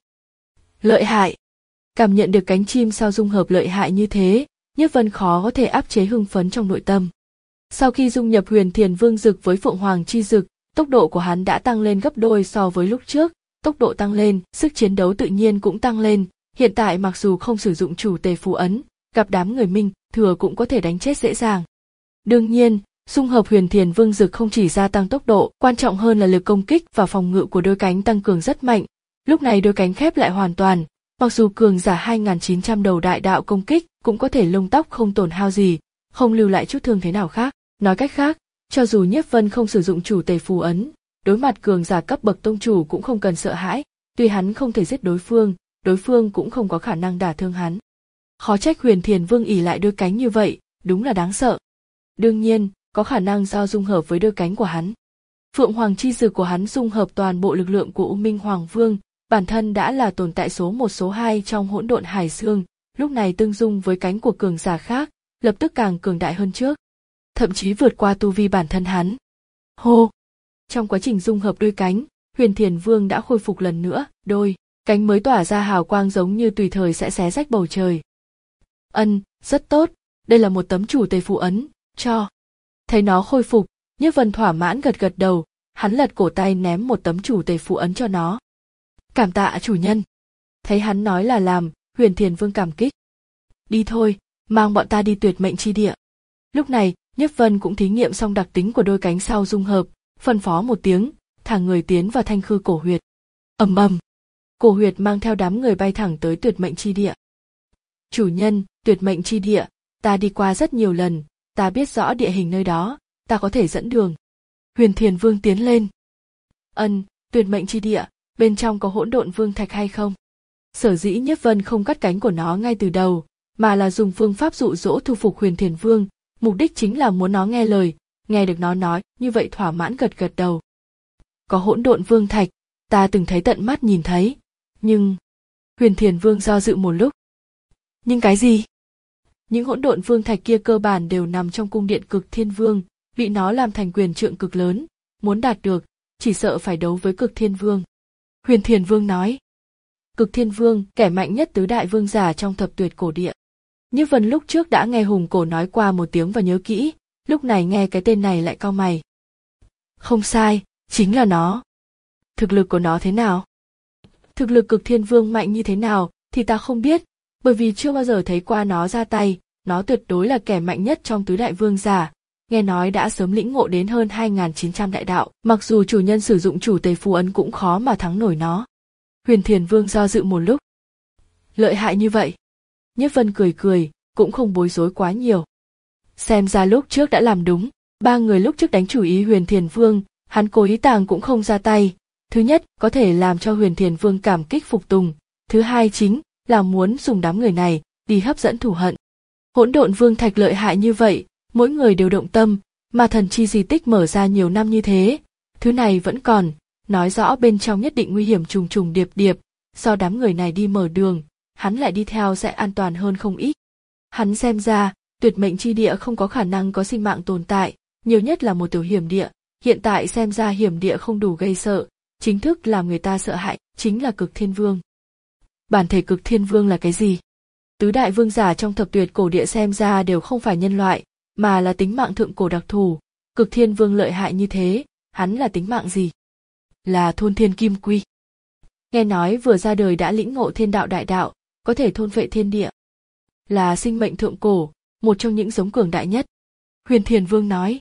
Lợi hại! Cảm nhận được cánh chim sao dung hợp lợi hại như thế, Nhiếp Vân khó có thể áp chế hưng phấn trong nội tâm. Sau khi dung nhập Huyền Thiền Vương Dực với Phượng Hoàng chi dực, tốc độ của hắn đã tăng lên gấp đôi so với lúc trước, tốc độ tăng lên, sức chiến đấu tự nhiên cũng tăng lên, hiện tại mặc dù không sử dụng chủ tề phù ấn, gặp đám người minh thừa cũng có thể đánh chết dễ dàng. Đương nhiên, dung hợp Huyền Thiền Vương Dực không chỉ gia tăng tốc độ, quan trọng hơn là lực công kích và phòng ngự của đôi cánh tăng cường rất mạnh. Lúc này đôi cánh khép lại hoàn toàn, mặc dù cường giả hai nghìn chín trăm đầu đại đạo công kích cũng có thể lông tóc không tổn hao gì, không lưu lại chút thương thế nào khác. Nói cách khác, cho dù Nhiếp Vân không sử dụng chủ tề phù ấn, đối mặt cường giả cấp bậc tông chủ cũng không cần sợ hãi, tuy hắn không thể giết đối phương, đối phương cũng không có khả năng đả thương hắn. Khó trách Huyền Thiền Vương ỉ lại đôi cánh như vậy, đúng là đáng sợ. Đương nhiên, có khả năng do dung hợp với đôi cánh của hắn. Phượng Hoàng chi dực của hắn dung hợp toàn bộ lực lượng của U Minh Hoàng Vương, bản thân đã là tồn tại số một số hai trong hỗn độn hải dương, lúc này tương dung với cánh của cường giả khác, lập tức càng cường đại hơn trước, thậm chí vượt qua tu vi bản thân hắn. Hô! Trong quá trình dung hợp đôi cánh, Huyền Thiền Vương đã khôi phục lần nữa, đôi cánh mới tỏa ra hào quang giống như tùy thời sẽ xé rách bầu trời. Ân, rất tốt, đây là một tấm chủ tề phù ấn, cho. Thấy nó khôi phục, Nhiếp Vân thỏa mãn gật gật đầu, hắn lật cổ tay ném một tấm chủ tề phù ấn cho nó. Cảm tạ chủ nhân. Thấy hắn nói là làm, Huyền Thiền Vương cảm kích. Đi thôi, mang bọn ta đi tuyệt mệnh chi địa. Lúc này, Nhiếp Vân cũng thí nghiệm xong đặc tính của đôi cánh sau dung hợp, phân phó một tiếng, thả người tiến vào Thanh Khư cổ huyệt. Ầm ầm, cổ huyệt mang theo đám người bay thẳng tới tuyệt mệnh chi địa. Chủ nhân, tuyệt mệnh chi địa, ta đi qua rất nhiều lần, ta biết rõ địa hình nơi đó, ta có thể dẫn đường. Huyền Thiền Vương tiến lên. Ân, tuyệt mệnh chi địa, bên trong có hỗn độn vương thạch hay không? Sở dĩ Nhiếp Vân không cắt cánh của nó ngay từ đầu, mà là dùng phương pháp dụ dỗ thu phục Huyền Thiền Vương, mục đích chính là muốn nó nghe lời, nghe được nó nói, như vậy thỏa mãn gật gật đầu. Có hỗn độn vương thạch, ta từng thấy tận mắt nhìn thấy, nhưng... Huyền Thiền Vương do dự một lúc. Nhưng cái gì? Những hỗn độn vương thạch kia cơ bản đều nằm trong cung điện Cực Thiên Vương, bị nó làm thành quyền trượng cực lớn, muốn đạt được, chỉ sợ phải đấu với Cực Thiên Vương. Huyền Thiền Vương nói. Cực Thiên Vương, kẻ mạnh nhất tứ đại vương giả trong thập tuyệt cổ địa. Như Vân lúc trước đã nghe Hùng Cổ nói qua một tiếng và nhớ kỹ, lúc này nghe cái tên này lại cau mày. Không sai, chính là nó. Thực lực của nó thế nào? Thực lực Cực Thiên Vương mạnh như thế nào thì ta không biết, bởi vì chưa bao giờ thấy qua nó ra tay, nó tuyệt đối là kẻ mạnh nhất trong tứ đại vương giả, nghe nói đã sớm lĩnh ngộ đến hơn hai nghìn chín trăm đại đạo, mặc dù chủ nhân sử dụng chủ tề phù ấn cũng khó mà thắng nổi nó. Huyền Thiền Vương do dự một lúc. Lợi hại như vậy. Nhiếp Vân cười cười, cũng không bối rối quá nhiều. Xem ra lúc trước đã làm đúng, ba người lúc trước đánh chủ ý Huyền Thiền Vương, hắn cố ý tàng cũng không ra tay. Thứ nhất, có thể làm cho Huyền Thiền Vương cảm kích phục tùng. Thứ hai chính là muốn dùng đám người này đi hấp dẫn thù hận. Hỗn độn vương thạch lợi hại như vậy, mỗi người đều động tâm, mà thần chi di tích mở ra nhiều năm như thế. Thứ này vẫn còn, nói rõ bên trong nhất định nguy hiểm trùng trùng điệp điệp, do đám người này đi mở đường, hắn lại đi theo sẽ an toàn hơn không ít. Hắn xem ra, tuyệt mệnh chi địa không có khả năng có sinh mạng tồn tại, nhiều nhất là một tiểu hiểm địa, hiện tại xem ra hiểm địa không đủ gây sợ, chính thức làm người ta sợ hãi, chính là Cực Thiên Vương. Bản thể Cực Thiên Vương là cái gì? Tứ đại vương giả trong thập tuyệt cổ địa xem ra đều không phải nhân loại, mà là tính mạng thượng cổ đặc thù. Cực Thiên Vương lợi hại như thế, hắn là tính mạng gì? Là thôn thiên kim quy. Nghe nói vừa ra đời đã lĩnh ngộ thiên đạo đại đạo, có thể thôn vệ thiên địa. Là sinh mệnh thượng cổ, một trong những giống cường đại nhất. Huyền Thiền Vương nói.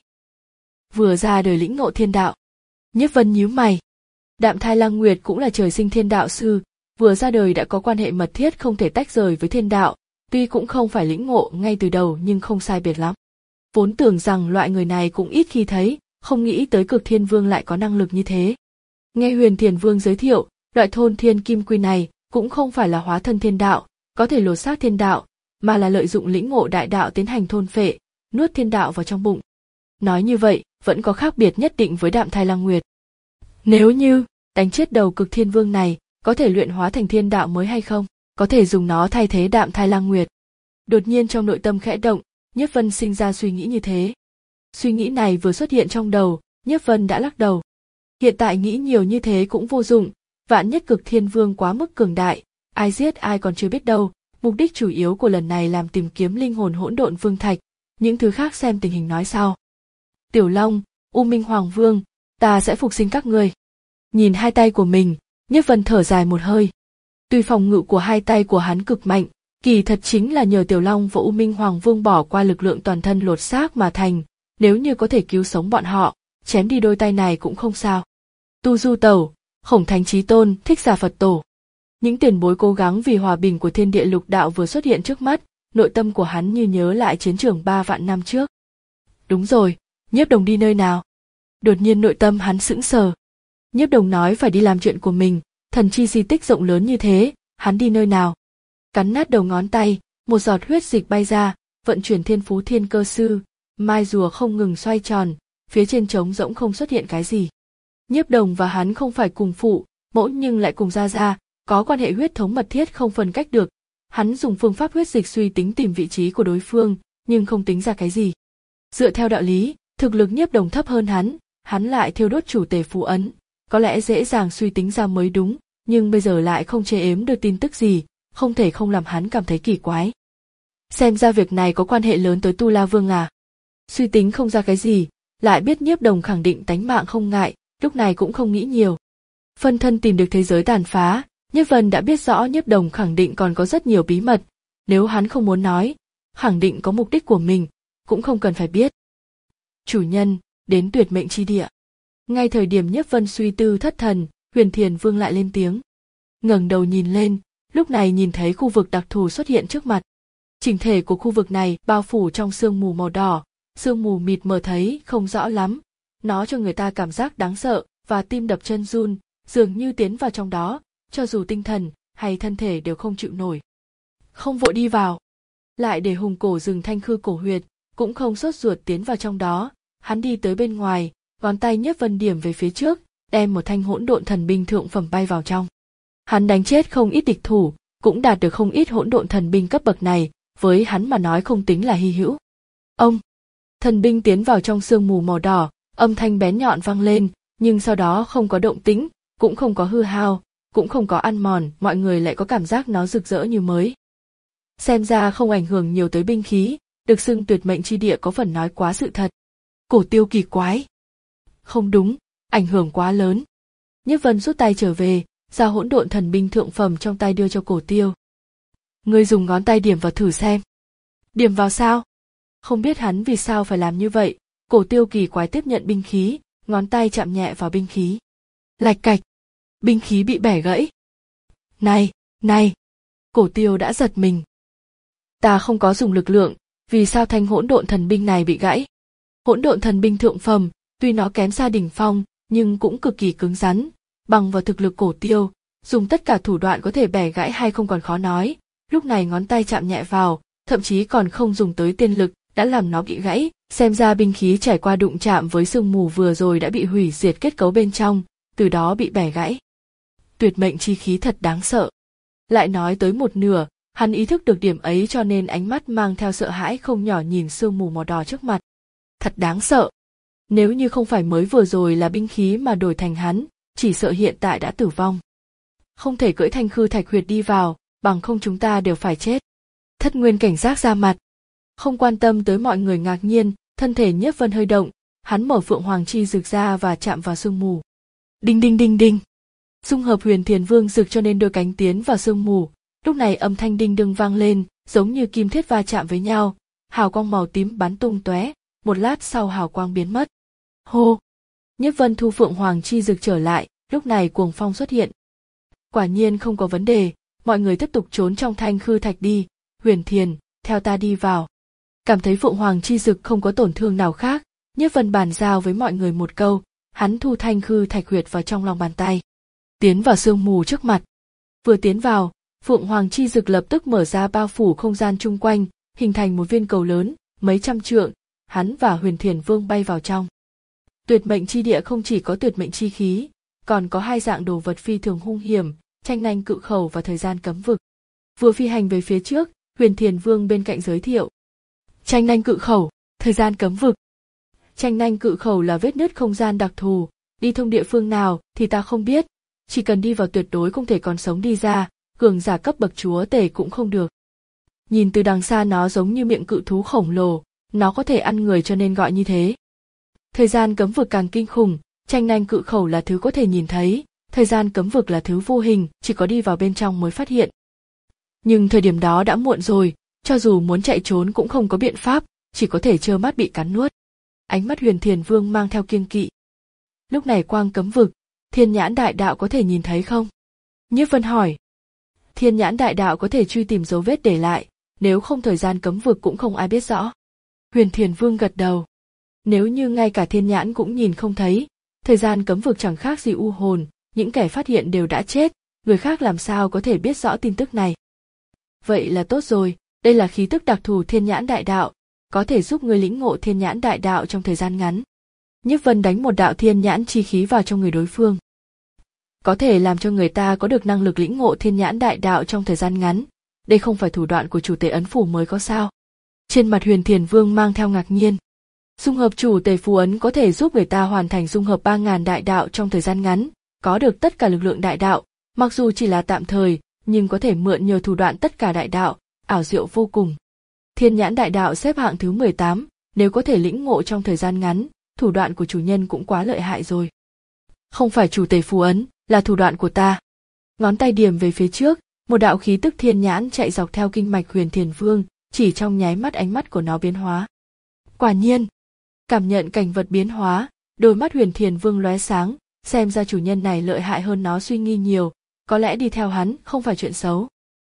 Vừa ra đời lĩnh ngộ thiên đạo. Nhiếp Vân nhíu mày. Đạm Thai Lang Nguyệt cũng là trời sinh thiên đạo sư, vừa ra đời đã có quan hệ mật thiết không thể tách rời với thiên đạo, tuy cũng không phải lĩnh ngộ ngay từ đầu nhưng không sai biệt lắm. Vốn tưởng rằng loại người này cũng ít khi thấy, không nghĩ tới Cực Thiên Vương lại có năng lực như thế. Nghe Huyền Thiền Vương giới thiệu, loại thôn thiên kim quy này cũng không phải là hóa thân thiên đạo, có thể lột xác thiên đạo, mà là lợi dụng lĩnh ngộ đại đạo tiến hành thôn phệ, nuốt thiên đạo vào trong bụng. Nói như vậy, vẫn có khác biệt nhất định với Đạm Thai Lang Nguyệt. Nếu như đánh chết đầu Cực Thiên Vương này, có thể luyện hóa thành thiên đạo mới hay không? Có thể dùng nó thay thế Đạm Thai Lang Nguyệt. Đột nhiên trong nội tâm khẽ động, Nhiếp Vân sinh ra suy nghĩ như thế. Suy nghĩ này vừa xuất hiện trong đầu, Nhiếp Vân đã lắc đầu. Hiện tại nghĩ nhiều như thế cũng vô dụng, vạn nhất Cực Thiên Vương quá mức cường đại, ai giết ai còn chưa biết đâu. Mục đích chủ yếu của lần này làm tìm kiếm linh hồn hỗn độn vương thạch, những thứ khác xem tình hình nói sau. Tiểu Long, U Minh Hoàng Vương, ta sẽ phục sinh các ngươi. Nhìn hai tay của mình, Nhiếp Vân thở dài một hơi. Tuy phòng ngự của hai tay của hắn cực mạnh, kỳ thật chính là nhờ Tiểu Long và U Minh Hoàng Vương bỏ qua lực lượng toàn thân lột xác mà thành, nếu như có thể cứu sống bọn họ, chém đi đôi tay này cũng không sao. Tu Du Tẩu, Khổng Thánh Chí Tôn, Thích Giả Phật Tổ. Những tiền bối cố gắng vì hòa bình của thiên địa lục đạo vừa xuất hiện trước mắt, nội tâm của hắn như nhớ lại chiến trường ba vạn năm trước. Đúng rồi, Nhiếp Đồng đi nơi nào? Đột nhiên nội tâm hắn sững sờ. Nhiếp Đồng nói phải đi làm chuyện của mình, thần chi di tích rộng lớn như thế, hắn đi nơi nào? Cắn nát đầu ngón tay, một giọt huyết dịch bay ra, vận chuyển thiên phú thiên cơ sư, mai rùa không ngừng xoay tròn, phía trên trống rỗng không xuất hiện cái gì. Nhiếp Đồng và hắn không phải cùng phụ, mẫu nhưng lại cùng gia gia, có quan hệ huyết thống mật thiết không phân cách được. Hắn dùng phương pháp huyết dịch suy tính tìm vị trí của đối phương, nhưng không tính ra cái gì. Dựa theo đạo lý, thực lực Nhiếp Đồng thấp hơn hắn, hắn lại thiêu đốt chủ tề phù ấn, có lẽ dễ dàng suy tính ra mới đúng, nhưng bây giờ lại không chế ếm được tin tức gì, không thể không làm hắn cảm thấy kỳ quái. Xem ra việc này có quan hệ lớn tới Tu La Vương à? Suy tính không ra cái gì, lại biết Nhiếp Đồng khẳng định tánh mạng không ngại, lúc này cũng không nghĩ nhiều. Phân thân tìm được thế giới tàn phá, Nhiếp Vân đã biết rõ Nhiếp Đồng khẳng định còn có rất nhiều bí mật, nếu hắn không muốn nói, khẳng định có mục đích của mình, cũng không cần phải biết. Chủ nhân, đến tuyệt mệnh chi địa. Ngay thời điểm Nhiếp Vân suy tư thất thần, Huyền Thiền Vương lại lên tiếng. Ngẩng đầu nhìn lên, lúc này nhìn thấy khu vực đặc thù xuất hiện trước mặt. Chỉnh thể của khu vực này bao phủ trong sương mù màu đỏ, sương mù mịt mờ thấy không rõ lắm, nó cho người ta cảm giác đáng sợ và tim đập chân run, dường như tiến vào trong đó, cho dù tinh thần hay thân thể đều không chịu nổi. Không vội đi vào, lại để hùng cổ rừng thanh khư cổ huyệt, cũng không sốt ruột tiến vào trong đó, hắn đi tới bên ngoài, ngón tay Nhiếp Vân điểm về phía trước, đem một thanh hỗn độn thần binh thượng phẩm bay vào trong. Hắn đánh chết không ít địch thủ, cũng đạt được không ít hỗn độn thần binh cấp bậc này, với hắn mà nói không tính là hy hữu. Ông, thần binh tiến vào trong sương mù màu đỏ, âm thanh bén nhọn vang lên, nhưng sau đó không có động tĩnh, cũng không có hư hao, cũng không có ăn mòn, mọi người lại có cảm giác nó rực rỡ như mới. Xem ra không ảnh hưởng nhiều tới binh khí, được xưng tuyệt mệnh chi địa có phần nói quá sự thật. Cổ Tiêu kỳ quái. Không đúng, ảnh hưởng quá lớn. Nhiếp Vân rút tay trở về, ra hỗn độn thần binh thượng phẩm trong tay đưa cho Cổ Tiêu. Ngươi dùng ngón tay điểm vào thử xem. Điểm vào sao? Không biết hắn vì sao phải làm như vậy, Cổ Tiêu kỳ quái tiếp nhận binh khí, ngón tay chạm nhẹ vào binh khí. Lạch cạch, binh khí bị bẻ gãy. Này, này, Cổ Tiêu đã giật mình. Ta không có dùng lực lượng, vì sao thanh hỗn độn thần binh này bị gãy? Hỗn độn thần binh thượng phẩm, tuy nó kém xa đỉnh phong, nhưng cũng cực kỳ cứng rắn, bằng vào thực lực Cổ Tiêu, dùng tất cả thủ đoạn có thể bẻ gãy hay không còn khó nói. Lúc này ngón tay chạm nhẹ vào, thậm chí còn không dùng tới tiên lực, đã làm nó bị gãy, xem ra binh khí trải qua đụng chạm với sương mù vừa rồi đã bị hủy diệt kết cấu bên trong, từ đó bị bẻ gãy. Tuyệt mệnh chi khí thật đáng sợ. Lại nói tới một nửa, hắn ý thức được điểm ấy cho nên ánh mắt mang theo sợ hãi không nhỏ nhìn sương mù màu đỏ trước mặt. Thật đáng sợ. Nếu như không phải mới vừa rồi là binh khí mà đổi thành hắn, chỉ sợ hiện tại đã tử vong. Không thể cưỡi thanh khư thạch huyệt đi vào, bằng không chúng ta đều phải chết. Thất Nguyên cảnh giác ra mặt. Không quan tâm tới mọi người ngạc nhiên, thân thể Nhiếp Vân hơi động, hắn mở Phượng Hoàng chi rực ra và chạm vào sương mù. Đinh đinh đinh đinh. Dung hợp Huyền Thiền Vương rực cho nên đôi cánh tiến vào sương mù, lúc này âm thanh đinh đương vang lên, giống như kim thiết va chạm với nhau, hào quang màu tím bắn tung tóe, một lát sau hào quang biến mất. Hô! Nhiếp Vân thu Phượng Hoàng chi rực trở lại, lúc này cuồng phong xuất hiện. Quả nhiên không có vấn đề, mọi người tiếp tục trốn trong thanh khư thạch đi, Huyền Thiền, theo ta đi vào. Cảm thấy Phượng Hoàng chi rực không có tổn thương nào khác, Nhiếp Vân bàn giao với mọi người một câu, hắn thu thanh khư thạch huyệt vào trong lòng bàn tay. Tiến vào sương mù trước mặt. Vừa tiến vào, Phượng Hoàng chi rực lập tức mở ra bao phủ không gian chung quanh, hình thành một viên cầu lớn, mấy trăm trượng, hắn và Huyền Thiền Vương bay vào trong. Tuyệt mệnh chi địa không chỉ có tuyệt mệnh chi khí, còn có hai dạng đồ vật phi thường hung hiểm, tranh nanh cự khẩu và thời gian cấm vực. Vừa phi hành về phía trước, Huyền Thiền Vương bên cạnh giới thiệu. Tranh nanh cự khẩu, thời gian cấm vực. Tranh nanh cự khẩu là vết nứt không gian đặc thù, đi thông địa phương nào thì ta không biết, chỉ cần đi vào tuyệt đối không thể còn sống đi ra, cường giả cấp bậc chúa tể cũng không được. Nhìn từ đằng xa nó giống như miệng cự thú khổng lồ, nó có thể ăn người cho nên gọi như thế. Thời gian cấm vực càng kinh khủng, tranh nanh cự khẩu là thứ có thể nhìn thấy, thời gian cấm vực là thứ vô hình, chỉ có đi vào bên trong mới phát hiện. Nhưng thời điểm đó đã muộn rồi, cho dù muốn chạy trốn cũng không có biện pháp, chỉ có thể trơ mắt bị cắn nuốt. Ánh mắt Huyền Thiền Vương mang theo kiêng kỵ. Lúc này quang cấm vực, Thiên Nhãn Đại Đạo có thể nhìn thấy không? Nhiếp Vân hỏi. Thiên Nhãn Đại Đạo có thể truy tìm dấu vết để lại, nếu không thời gian cấm vực cũng không ai biết rõ. Huyền Thiền Vương gật đầu. Nếu như ngay cả Thiên Nhãn cũng nhìn không thấy, thời gian cấm vực chẳng khác gì u hồn, những kẻ phát hiện đều đã chết, người khác làm sao có thể biết rõ tin tức này. Vậy là tốt rồi, đây là khí tức đặc thù Thiên Nhãn Đại Đạo, có thể giúp người lĩnh ngộ Thiên Nhãn Đại Đạo trong thời gian ngắn. Nhiếp Vân đánh một đạo Thiên Nhãn chi khí vào trong người đối phương. Có thể làm cho người ta có được năng lực lĩnh ngộ Thiên Nhãn Đại Đạo trong thời gian ngắn, đây không phải thủ đoạn của chủ tể ấn phủ mới có sao? Trên mặt Huyền Thiền Vương mang theo ngạc nhiên. Dung hợp chủ tể phù ấn có thể giúp người ta hoàn thành dung hợp ba ngàn đại đạo trong thời gian ngắn, có được tất cả lực lượng đại đạo, mặc dù chỉ là tạm thời, nhưng có thể mượn nhờ thủ đoạn tất cả đại đạo, ảo diệu vô cùng. Thiên Nhãn Đại Đạo xếp hạng thứ mười tám, nếu có thể lĩnh ngộ trong thời gian ngắn, thủ đoạn của chủ nhân cũng quá lợi hại rồi. Không phải chủ tể phù ấn, là thủ đoạn của ta. Ngón tay điểm về phía trước, một đạo khí tức thiên nhãn chạy dọc theo kinh mạch Huyền Thiền Vương, chỉ trong nháy mắt ánh mắt của nó biến hóa. Quả nhiên, cảm nhận cảnh vật biến hóa, đôi mắt Huyền Thiền Vương lóe sáng, xem ra chủ nhân này lợi hại hơn nó suy nghĩ nhiều, có lẽ đi theo hắn không phải chuyện xấu.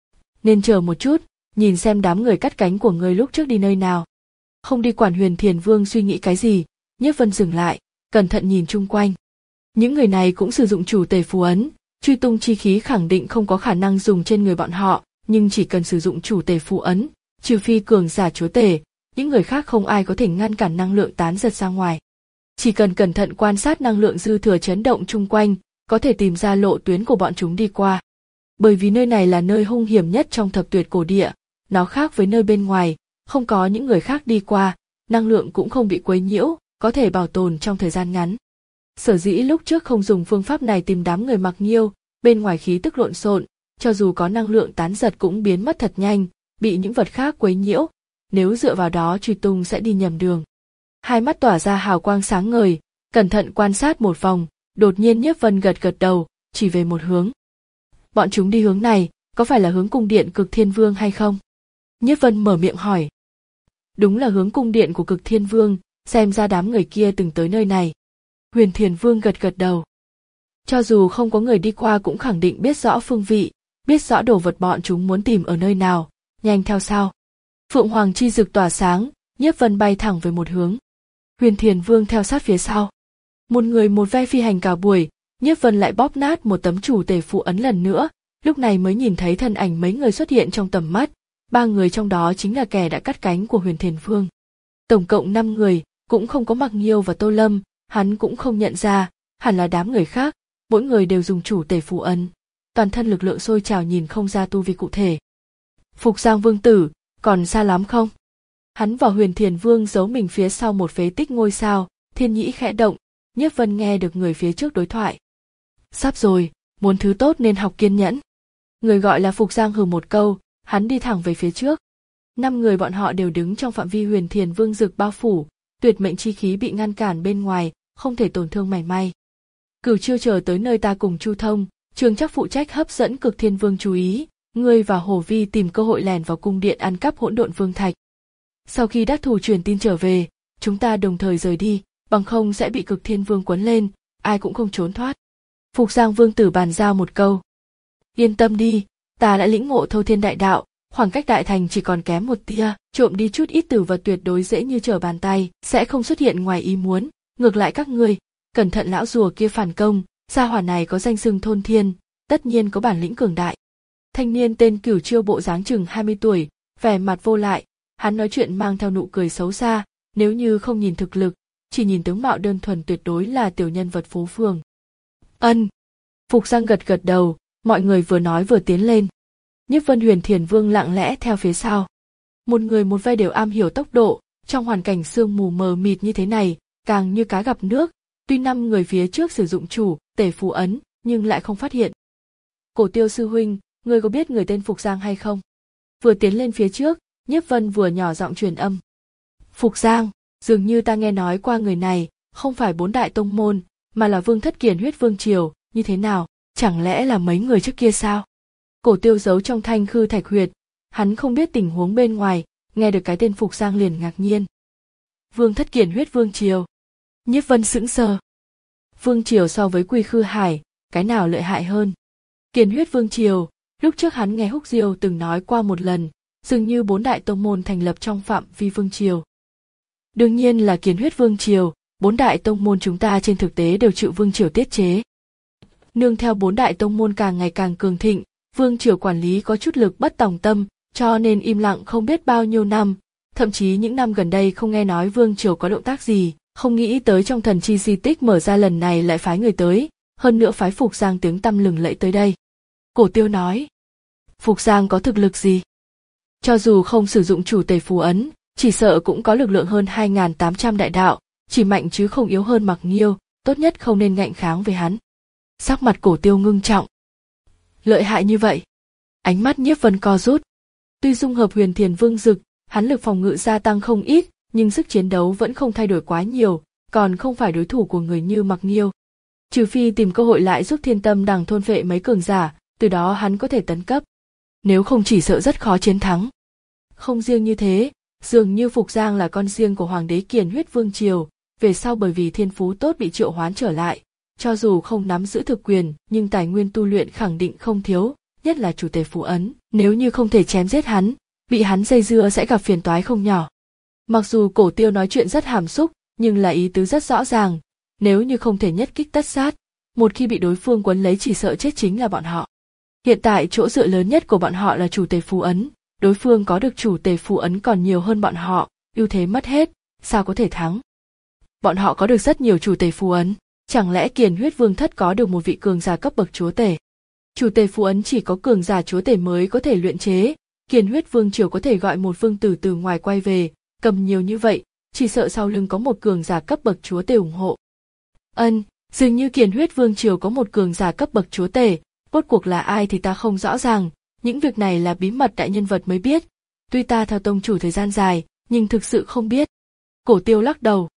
Nên chờ một chút, nhìn xem đám người cắt cánh của ngươi lúc trước đi nơi nào. Không đi quản Huyền Thiền Vương suy nghĩ cái gì, Nhiếp Vân dừng lại, cẩn thận nhìn chung quanh. Những người này cũng sử dụng chủ tể phù ấn, truy tung chi khí khẳng định không có khả năng dùng trên người bọn họ, nhưng chỉ cần sử dụng chủ tể phù ấn, trừ phi cường giả chúa tể, những người khác không ai có thể ngăn cản năng lượng tán giật ra ngoài. Chỉ cần cẩn thận quan sát năng lượng dư thừa chấn động chung quanh, có thể tìm ra lộ tuyến của bọn chúng đi qua. Bởi vì nơi này là nơi hung hiểm nhất trong thập tuyệt cổ địa, nó khác với nơi bên ngoài, không có những người khác đi qua, năng lượng cũng không bị quấy nhiễu, có thể bảo tồn trong thời gian ngắn. Sở dĩ lúc trước không dùng phương pháp này tìm đám người Mặc Nghiêu, bên ngoài khí tức lộn xộn, cho dù có năng lượng tán giật cũng biến mất thật nhanh, bị những vật khác quấy nhiễu, nếu dựa vào đó truy tung sẽ đi nhầm đường. Hai mắt tỏa ra hào quang sáng ngời, cẩn thận quan sát một vòng, đột nhiên Nhiếp Vân gật gật đầu, chỉ về một hướng. Bọn chúng đi hướng này, có phải là hướng cung điện Cực Thiên Vương hay không? Nhiếp Vân mở miệng hỏi. Đúng là hướng cung điện của Cực Thiên Vương, xem ra đám người kia từng tới nơi này. Huyền Thiền Vương gật gật đầu. Cho dù không có người đi qua cũng khẳng định biết rõ phương vị, biết rõ đồ vật bọn chúng muốn tìm ở nơi nào, nhanh theo sau. Phượng Hoàng chi rực tỏa sáng, Nhiếp Vân bay thẳng về một hướng. Huyền Thiền Vương theo sát phía sau. Một người một ve phi hành cả buổi, Nhiếp Vân lại bóp nát một tấm chủ tể phù ấn lần nữa, lúc này mới nhìn thấy thân ảnh mấy người xuất hiện trong tầm mắt, ba người trong đó chính là kẻ đã cắt cánh của Huyền Thiền Vương. Tổng cộng năm người, cũng không có Mặc Nghiêu và Tô Lâm, hắn cũng không nhận ra, hẳn là đám người khác, mỗi người đều dùng chủ tể phù ấn, toàn thân lực lượng sôi trào nhìn không ra tu vi cụ thể. Phục Giang Vương tử, còn xa lắm không? Hắn và Huyền Thiền Vương giấu mình phía sau một phế tích ngôi sao, thiên nhĩ khẽ động, Nhiếp Vân nghe được người phía trước đối thoại. Sắp rồi, muốn thứ tốt nên học kiên nhẫn. Người gọi là Phục Giang hừ một câu, hắn đi thẳng về phía trước. Năm người bọn họ đều đứng trong phạm vi Huyền Thiền Vương rực bao phủ, tuyệt mệnh chi khí bị ngăn cản bên ngoài, không thể tổn thương mảy may. Cửu Chiêu chờ tới nơi ta cùng Chu Thông, Trường Trác phụ trách hấp dẫn Cực Thiên Vương chú ý, ngươi và Hổ Vi tìm cơ hội lẻn vào cung điện ăn cắp Hỗn Độn Vương thạch. Sau khi đắc thủ truyền tin trở về, chúng ta đồng thời rời đi, bằng không sẽ bị Cực Thiên Vương quấn lên, ai cũng không trốn thoát. Phục Giang Vương tử bàn giao một câu. Yên tâm đi, ta đã lĩnh ngộ Thâu Thiên Đại Đạo, khoảng cách đại thành chỉ còn kém một tia, trộm đi chút ít tử vật tuyệt đối dễ như trở bàn tay, sẽ không xuất hiện ngoài ý muốn. Ngược lại các ngươi, cẩn thận lão rùa kia phản công, gia hỏa này có danh xưng thôn thiên, tất nhiên có bản lĩnh cường đại. Thanh niên tên Cửu Chiêu bộ dáng chừng hai mươi tuổi, vẻ mặt vô lại, hắn nói chuyện mang theo nụ cười xấu xa, nếu như không nhìn thực lực, chỉ nhìn tướng mạo đơn thuần tuyệt đối là tiểu nhân vật phố phường. Ân. Phục Giang gật gật đầu, mọi người vừa nói vừa tiến lên. Nhiếp Vân Huyền Thiền Vương lặng lẽ theo phía sau. Một người một ve đều am hiểu tốc độ, trong hoàn cảnh sương mù mờ mịt như thế này, càng như cá gặp nước, tuy năm người phía trước sử dụng chủ tể phù ấn, nhưng lại không phát hiện. Cổ Tiêu sư huynh, ngươi có biết người tên Phục Giang hay không? Vừa tiến lên phía trước, Nhiếp Vân vừa nhỏ giọng truyền âm. Phục Giang, dường như ta nghe nói qua người này, không phải bốn đại tông môn, mà là Vương Thất Kiền huyết vương triều, như thế nào, chẳng lẽ là mấy người trước kia sao? Cổ Tiêu giấu trong thanh khư thạch huyệt, hắn không biết tình huống bên ngoài, nghe được cái tên Phục Giang liền ngạc nhiên. Vương Thất Kiền huyết vương triều. Nhiếp Vân sững sờ. Vương triều so với Quy Khư Hải, cái nào lợi hại hơn? Kiền huyết vương triều, lúc trước hắn nghe Húc Diêu từng nói qua một lần, dường như bốn đại tông môn thành lập trong phạm vi vương triều. Đương nhiên là Kiền huyết vương triều, bốn đại tông môn chúng ta trên thực tế đều chịu vương triều tiết chế. Nương theo bốn đại tông môn càng ngày càng cường thịnh, vương triều quản lý có chút lực bất tòng tâm, cho nên im lặng không biết bao nhiêu năm, thậm chí những năm gần đây không nghe nói vương triều có động tác gì, không nghĩ tới trong thần chi di tích mở ra lần này lại phái người tới, hơn nữa phái Phục Giang tiếng tăm lừng lẫy tới đây. Cổ Tiêu nói, Phục Giang có thực lực gì? Cho dù không sử dụng chủ tể phù ấn, chỉ sợ cũng có lực lượng hơn hai nghìn tám trăm đại đạo, chỉ mạnh chứ không yếu hơn Mặc Nghiêu, tốt nhất không nên ngạnh kháng với hắn. Sắc mặt Cổ Tiêu ngưng trọng. Lợi hại như vậy. Ánh mắt Nhiếp Vân co rút. Tuy dung hợp Huyền Thiền Vương Dực, hắn lực phòng ngự gia tăng không ít, nhưng sức chiến đấu vẫn không thay đổi quá nhiều, còn không phải đối thủ của người như Mặc Nghiêu. Trừ phi tìm cơ hội lại giúp Thiên Tâm Đằng thôn phệ mấy cường giả, từ đó hắn có thể tấn cấp. Nếu không chỉ sợ rất khó chiến thắng. Không riêng như thế, dường như Phục Giang là con riêng của Hoàng đế Kiền Huyết Vương Triều, về sau bởi vì thiên phú tốt bị triệu hoán trở lại, cho dù không nắm giữ thực quyền nhưng tài nguyên tu luyện khẳng định không thiếu, nhất là chủ tể phù ấn, nếu như không thể chém giết hắn, bị hắn dây dưa sẽ gặp phiền toái không nhỏ. Mặc dù Cổ Tiêu nói chuyện rất hàm xúc, nhưng là ý tứ rất rõ ràng, nếu như không thể nhất kích tất sát, một khi bị đối phương quấn lấy chỉ sợ chết chính là bọn họ. Hiện tại chỗ dựa lớn nhất của bọn họ là chủ tể phù ấn, đối phương có được chủ tể phù ấn còn nhiều hơn bọn họ, ưu thế mất hết, sao có thể thắng. Bọn họ có được rất nhiều chủ tể phù ấn, chẳng lẽ Kiền Huyết Vương thất có được một vị cường giả cấp bậc chúa tể? Chủ tể phù ấn chỉ có cường giả chúa tể mới có thể luyện chế, Kiền Huyết Vương triều có thể gọi một vương tử từ ngoài quay về, cầm nhiều như vậy, chỉ sợ sau lưng có một cường giả cấp bậc chúa tể ủng hộ. Ân, dường như Kiền Huyết Vương triều có một cường giả cấp bậc chúa tể, rốt cuộc là ai thì ta không rõ ràng, những việc này là bí mật đại nhân vật mới biết, tuy ta theo tông chủ thời gian dài, nhưng thực sự không biết. Cổ Tiêu lắc đầu.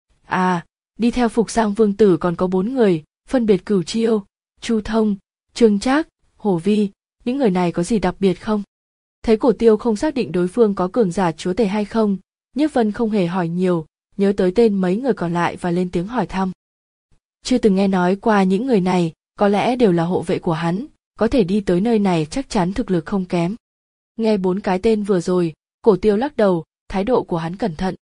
À, đi theo Phục Giang vương tử còn có bốn người, phân biệt Cửu Chiêu, Chu Thông, Trương Trác, Hổ Vi, những người này có gì đặc biệt không? Thấy Cổ Tiêu không xác định đối phương có cường giả chúa tể hay không, Nhiếp Vân không hề hỏi nhiều, nhớ tới tên mấy người còn lại và lên tiếng hỏi thăm. Chưa từng nghe nói qua những người này, có lẽ đều là hộ vệ của hắn, có thể đi tới nơi này chắc chắn thực lực không kém. Nghe bốn cái tên vừa rồi, Cổ Tiêu lắc đầu, thái độ của hắn cẩn thận.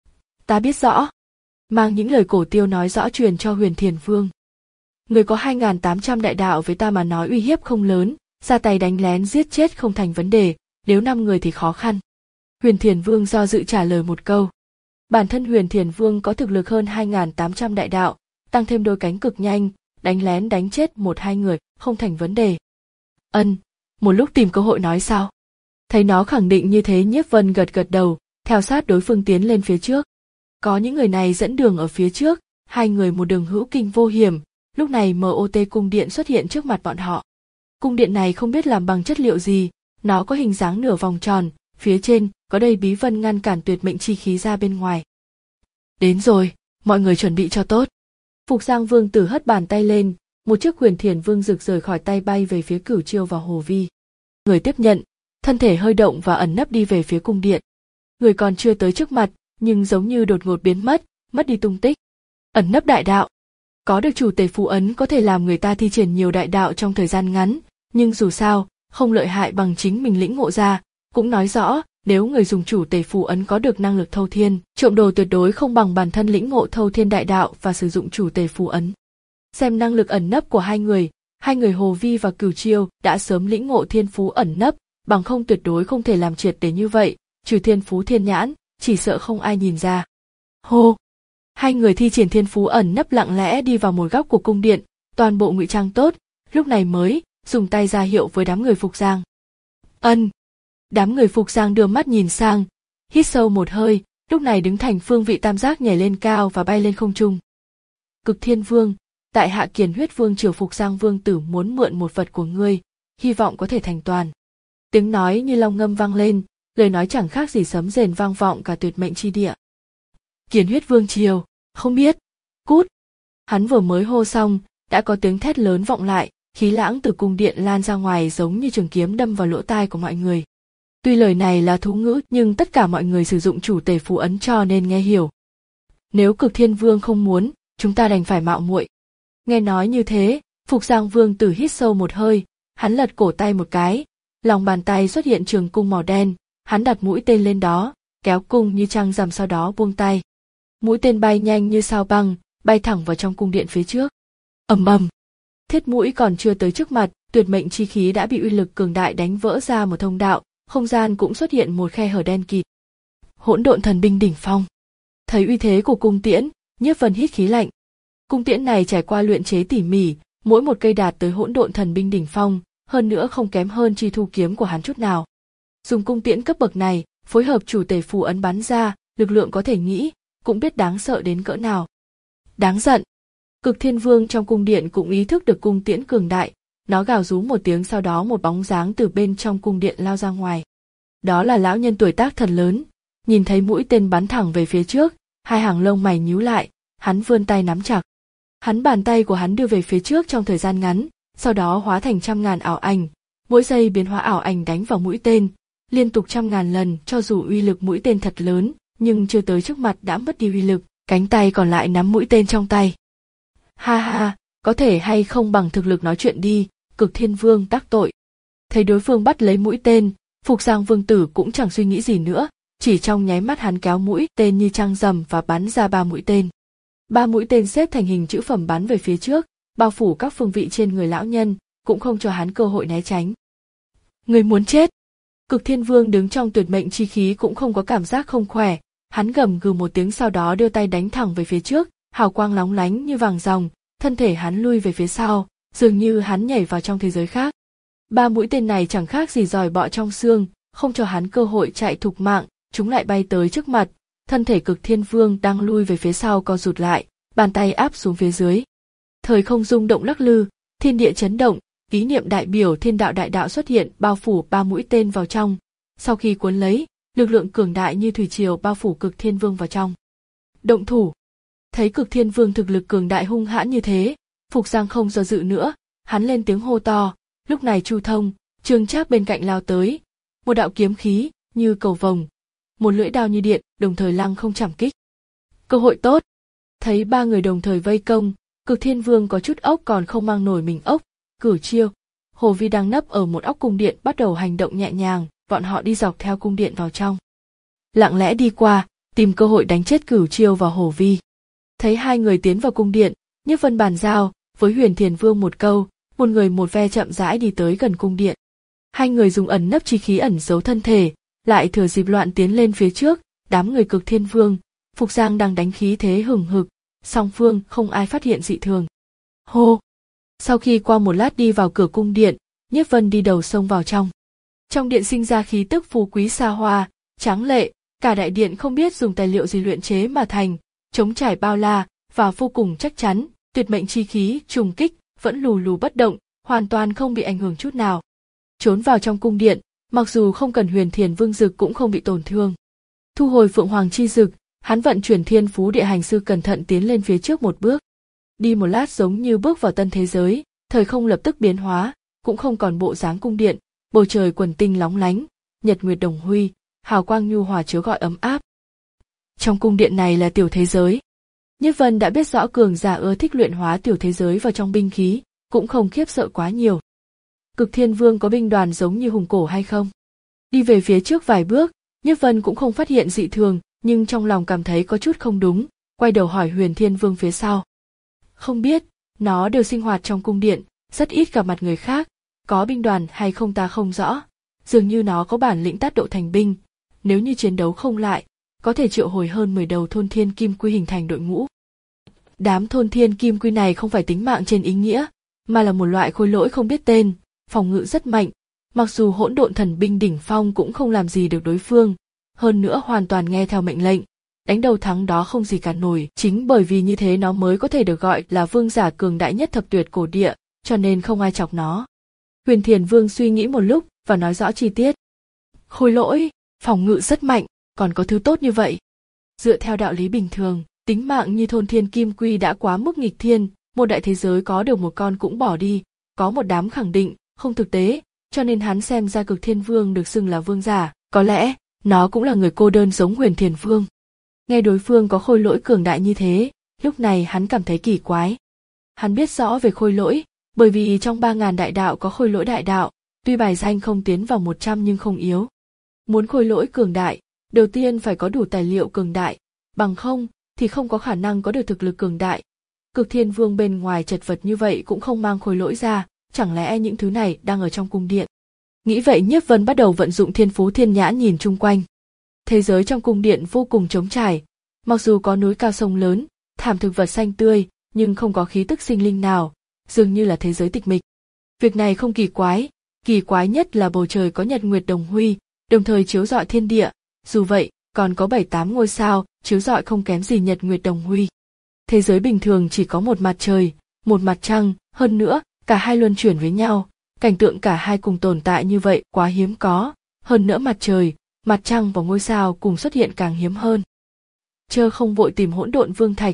Ta biết rõ. Mang những lời Cổ Tiêu nói rõ truyền cho Huyền Thiền Vương. Người có hai nghìn tám trăm đại đạo với ta mà nói uy hiếp không lớn, ra tay đánh lén giết chết không thành vấn đề, nếu năm người thì khó khăn. Huyền Thiền Vương do dự trả lời một câu. Bản thân Huyền Thiền Vương có thực lực hơn hai nghìn tám trăm đại đạo, tăng thêm đôi cánh cực nhanh, đánh lén đánh chết một hai người, không thành vấn đề. Ân, một lúc tìm cơ hội nói sao? Thấy nó khẳng định như thế Nhiếp Vân gật gật đầu, theo sát đối phương tiến lên phía trước. Có những người này dẫn đường ở phía trước, hai người một đường hữu kinh vô hiểm, lúc này em o tê cung điện xuất hiện trước mặt bọn họ. Cung điện này không biết làm bằng chất liệu gì, nó có hình dáng nửa vòng tròn, phía trên có đầy bí vân ngăn cản tuyệt mệnh chi khí ra bên ngoài. Đến rồi, mọi người chuẩn bị cho tốt. Phục Giang Vương tử hất bàn tay lên, một chiếc Huyền Thiền Vương rực rời khỏi tay bay về phía Cửu Chiêu và Hồ Vi. Người tiếp nhận, thân thể hơi động và ẩn nấp đi về phía cung điện. Người còn chưa tới trước mặt, nhưng giống như đột ngột biến mất, mất đi tung tích. Ẩn nấp đại đạo. Có được chủ tể phù ấn có thể làm người ta thi triển nhiều đại đạo trong thời gian ngắn, nhưng dù sao, không lợi hại bằng chính mình lĩnh ngộ ra, cũng nói rõ, nếu người dùng chủ tể phù ấn có được năng lực thâu thiên, trộm đồ tuyệt đối không bằng bản thân lĩnh ngộ thâu thiên đại đạo và sử dụng chủ tể phù ấn. Xem năng lực ẩn nấp của hai người, hai người Hồ Vi và Cửu Chiêu đã sớm lĩnh ngộ thiên phú ẩn nấp, bằng không tuyệt đối không thể làm triệt để như vậy, trừ thiên phú thiên nhãn, chỉ sợ không ai nhìn ra. Hô! Hai người thi triển thiên phú ẩn nấp lặng lẽ đi vào một góc của cung điện, toàn bộ ngụy trang tốt, lúc này mới dùng tay ra hiệu với đám người Phục Giang. Ân! Đám người Phục Giang đưa mắt nhìn sang, hít sâu một hơi, lúc này đứng thành phương vị tam giác nhảy lên cao và bay lên không trung. Cực Thiên Vương, tại hạ Kiền Huyết Vương triều Phục Giang Vương tử muốn mượn một vật của ngươi, hy vọng có thể thành toàn. Tiếng nói như long ngâm vang lên, lời nói chẳng khác gì sấm rền vang vọng cả tuyệt mệnh chi địa. Kiền Huyết Vương triều, không biết, cút. Hắn vừa mới hô xong, đã có tiếng thét lớn vọng lại, khí lãng từ cung điện lan ra ngoài giống như trường kiếm đâm vào lỗ tai của mọi người. Tuy lời này là thú ngữ nhưng tất cả mọi người sử dụng chủ tể phù ấn cho nên nghe hiểu. Nếu Cực Thiên Vương không muốn, chúng ta đành phải mạo muội. Nghe nói như thế, Phục Giang Vương tử hít sâu một hơi, hắn lật cổ tay một cái, lòng bàn tay xuất hiện trường cung màu đen, hắn đặt mũi tên lên đó, kéo cung như trăng rằm sau đó buông tay. Mũi tên bay nhanh như sao băng, bay thẳng vào trong cung điện phía trước. Ầm ầm. Thiết mũi còn chưa tới trước mặt, tuyệt mệnh chi khí đã bị uy lực cường đại đánh vỡ ra một thông đạo, không gian cũng xuất hiện một khe hở đen kịt. Hỗn độn thần binh đỉnh phong. Thấy uy thế của cung tiễn, Nhiếp Vân hít khí lạnh. Cung tiễn này trải qua luyện chế tỉ mỉ, mỗi một cây đạt tới hỗn độn thần binh đỉnh phong, hơn nữa không kém hơn chi thu kiếm của hắn chút nào. Dùng cung tiễn cấp bậc này, phối hợp chủ tể phù ấn bắn ra, lực lượng có thể nghĩ, cũng biết đáng sợ đến cỡ nào. Đáng giận. Cực Thiên Vương trong cung điện cũng ý thức được cung tiễn cường đại, nó gào rú một tiếng sau đó một bóng dáng từ bên trong cung điện lao ra ngoài. Đó là lão nhân tuổi tác thật lớn, nhìn thấy mũi tên bắn thẳng về phía trước, hai hàng lông mày nhíu lại, hắn vươn tay nắm chặt. Hắn bàn tay của hắn đưa về phía trước trong thời gian ngắn, sau đó hóa thành trăm ngàn ảo ảnh, mỗi giây biến hóa ảo ảnh đánh vào mũi tên, liên tục trăm ngàn lần. Cho dù uy lực mũi tên thật lớn, nhưng chưa tới trước mặt đã mất đi uy lực, cánh tay còn lại nắm mũi tên trong tay. Ha ha, có thể hay không bằng thực lực nói chuyện đi, Cực Thiên Vương đắc tội. Thấy đối phương bắt lấy mũi tên, Phục Giang Vương tử cũng chẳng suy nghĩ gì nữa, chỉ trong nháy mắt hắn kéo mũi tên như trăng rằm và bắn ra ba mũi tên. Ba mũi tên xếp thành hình chữ phẩm bắn về phía trước, bao phủ các phương vị trên người lão nhân, cũng không cho hắn cơ hội né tránh. Người muốn chết! Cực Thiên Vương đứng trong tuyệt mệnh chi khí cũng không có cảm giác không khỏe, hắn gầm gừ một tiếng sau đó đưa tay đánh thẳng về phía trước, hào quang lóng lánh như vàng ròng, thân thể hắn lui về phía sau, dường như hắn nhảy vào trong thế giới khác. Ba mũi tên này chẳng khác gì giòi bọ trong xương, không cho hắn cơ hội chạy thục mạng, chúng lại bay tới trước mặt, thân thể Cực Thiên Vương đang lui về phía sau co rụt lại, bàn tay áp xuống phía dưới. Thời không rung động lắc lư, thiên địa chấn động, ý niệm đại biểu thiên đạo đại đạo xuất hiện bao phủ ba mũi tên vào trong, sau khi cuốn lấy, lực lượng cường đại như thủy triều bao phủ Cực Thiên Vương vào trong. Động thủ! Thấy Cực Thiên Vương thực lực cường đại hung hãn như thế, Phục Giang không do dự nữa, hắn lên tiếng hô to. Lúc này Chu Thông, Trương Trác bên cạnh lao tới, một đạo kiếm khí như cầu vồng, một lưỡi đao như điện, đồng thời lăng không chảm kích. Cơ hội tốt! Thấy ba người đồng thời vây công, Cực Thiên Vương có chút ốc còn không mang nổi mình ốc, cửu chiêu. Hồ Vi đang nấp ở một óc cung điện bắt đầu hành động nhẹ nhàng, bọn họ đi dọc theo cung điện vào trong. Lặng lẽ đi qua, tìm cơ hội đánh chết Cửu Chiêu và Hồ Vi. Thấy hai người tiến vào cung điện, Nhiếp Vân bàn giao với Huyền Thiền Vương một câu, một người một ve chậm rãi đi tới gần cung điện. Hai người dùng ẩn nấp chi khí ẩn giấu thân thể, lại thừa dịp loạn tiến lên phía trước. Đám người Cực Thiên Vương, Phục Giang đang đánh khí thế hừng hực, song phương không ai phát hiện dị thường. Hô! Sau khi qua một lát đi vào cửa cung điện, Nhiếp Vân đi đầu xông vào trong. Trong điện sinh ra khí tức phú quý xa hoa, tráng lệ, cả đại điện không biết dùng tài liệu gì luyện chế mà thành, trống trải bao la và vô cùng chắc chắn, tuyệt mệnh chi khí trùng kích, vẫn lù lù bất động, hoàn toàn không bị ảnh hưởng chút nào. Trốn vào trong cung điện, mặc dù không cần Huyền Thiền Vương dực cũng không bị tổn thương. Thu hồi Phượng Hoàng chi dực, hắn vận chuyển Thiên Phú Địa Hành Sư cẩn thận tiến lên phía trước một bước. Đi một lát giống như bước vào tân thế giới, thời không lập tức biến hóa, cũng không còn bộ dáng cung điện, bầu trời quần tinh lóng lánh, nhật nguyệt đồng huy, hào quang nhu hòa chiếu gọi ấm áp. Trong cung điện này là tiểu thế giới. Nhiếp Vân đã biết rõ cường giả ưa thích luyện hóa tiểu thế giới vào trong binh khí, cũng không khiếp sợ quá nhiều. Cực Thiên Vương có binh đoàn giống như hùng cổ hay không? Đi về phía trước vài bước, Nhiếp Vân cũng không phát hiện dị thường, nhưng trong lòng cảm thấy có chút không đúng, quay đầu hỏi Huyền Thiên Vương phía sau. Không biết, nó đều sinh hoạt trong cung điện, rất ít gặp mặt người khác, có binh đoàn hay không ta không rõ. Dường như nó có bản lĩnh tác độ thành binh, nếu như chiến đấu không lại, có thể triệu hồi hơn mười đầu thôn thiên kim quy hình thành đội ngũ. Đám thôn thiên kim quy này không phải tính mạng trên ý nghĩa, mà là một loại khối lỗi không biết tên, phòng ngự rất mạnh, mặc dù hỗn độn thần binh đỉnh phong cũng không làm gì được đối phương, hơn nữa hoàn toàn nghe theo mệnh lệnh, đánh đầu thắng đó không gì cản nổi. Chính bởi vì như thế nó mới có thể được gọi là vương giả cường đại nhất thập tuyệt cổ địa, cho nên không ai chọc nó. Huyền Thiền Vương suy nghĩ một lúc và nói rõ chi tiết. Khối lỗi, phòng ngự rất mạnh, còn có thứ tốt như vậy. Dựa theo đạo lý bình thường, tính mạng như thôn thiên kim quy đã quá mức nghịch thiên, một đại thế giới có được một con cũng bỏ đi, có một đám khẳng định, không thực tế, cho nên hắn xem ra Cực Thiên Vương được xưng là vương giả, có lẽ nó cũng là người cô đơn giống Huyền Thiền Vương. Nghe đối phương có khôi lỗi cường đại như thế, lúc này hắn cảm thấy kỳ quái. Hắn biết rõ về khôi lỗi, bởi vì trong ba ngàn đại đạo có khôi lỗi đại đạo, tuy bài danh không tiến vào một trăm nhưng không yếu. Muốn khôi lỗi cường đại, đầu tiên phải có đủ tài liệu cường đại, bằng không thì không có khả năng có được thực lực cường đại. Cực Thiên Vương bên ngoài chật vật như vậy cũng không mang khôi lỗi ra, chẳng lẽ những thứ này đang ở trong cung điện. Nghĩ vậy Nhiếp Vân bắt đầu vận dụng Thiên Phú Thiên Nhãn nhìn chung quanh. Thế giới trong cung điện vô cùng trống trải, mặc dù có núi cao sông lớn, thảm thực vật xanh tươi, nhưng không có khí tức sinh linh nào, dường như là thế giới tịch mịch. Việc này không kỳ quái, kỳ quái nhất là bầu trời có nhật nguyệt đồng huy, đồng thời chiếu rọi thiên địa, dù vậy, còn có bảy tám ngôi sao, chiếu rọi không kém gì nhật nguyệt đồng huy. Thế giới bình thường chỉ có một mặt trời, một mặt trăng, hơn nữa, cả hai luân chuyển với nhau, cảnh tượng cả hai cùng tồn tại như vậy quá hiếm có, hơn nữa mặt trời, mặt trăng và ngôi sao cùng xuất hiện càng hiếm hơn. Chơ không vội tìm hỗn độn vương thạch,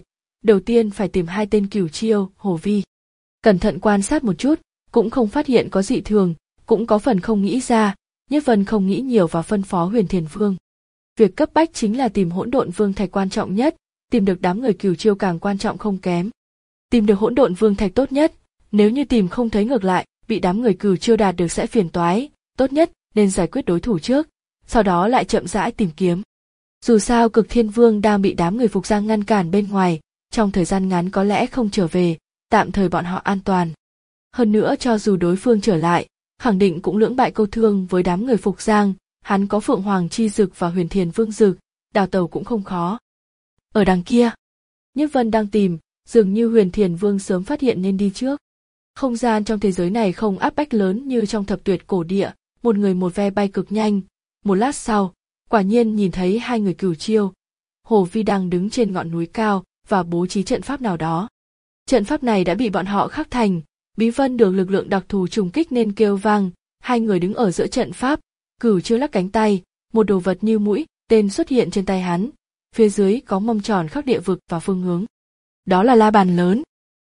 đầu tiên phải tìm hai tên Cửu Chiêu, Hồ Vi. Cẩn thận quan sát một chút, cũng không phát hiện có dị thường, cũng có phần không nghĩ ra, Nhất Vân không nghĩ nhiều và phân phó Huyền Thiền Vương. Việc cấp bách chính là tìm hỗn độn vương thạch quan trọng nhất, tìm được đám người Cửu Chiêu càng quan trọng không kém. Tìm được hỗn độn vương thạch tốt nhất, nếu như tìm không thấy ngược lại, bị đám người Cửu Chiêu đạt được sẽ phiền toái, tốt nhất nên giải quyết đối thủ trước, sau đó lại chậm rãi tìm kiếm. Dù sao Cực Thiên Vương đang bị đám người Phục Giang ngăn cản bên ngoài, trong thời gian ngắn có lẽ không trở về, tạm thời bọn họ an toàn. Hơn nữa cho dù đối phương trở lại, khẳng định cũng lưỡng bại câu thương với đám người Phục Giang, hắn có Phượng Hoàng Chi Dực và Huyền Thiền Vương Dực, đào tẩu cũng không khó. Ở đằng kia, Nhất Vân đang tìm, dường như Huyền Thiền Vương sớm phát hiện nên đi trước. Không gian trong thế giới này không áp bách lớn như trong thập tuyệt cổ địa, một người một ve bay cực nhanh. Một lát sau, quả nhiên nhìn thấy hai người Cửu Chiêu. Hồ Vi đang đứng trên ngọn núi cao và bố trí trận pháp nào đó. Trận pháp này đã bị bọn họ khắc thành, Bí Vân được lực lượng đặc thù trùng kích nên kêu vang. Hai người đứng ở giữa trận pháp, Cửu Chiêu lắc cánh tay, một đồ vật như mũi tên xuất hiện trên tay hắn, phía dưới có mâm tròn khắc địa vực và phương hướng. Đó là la bàn lớn.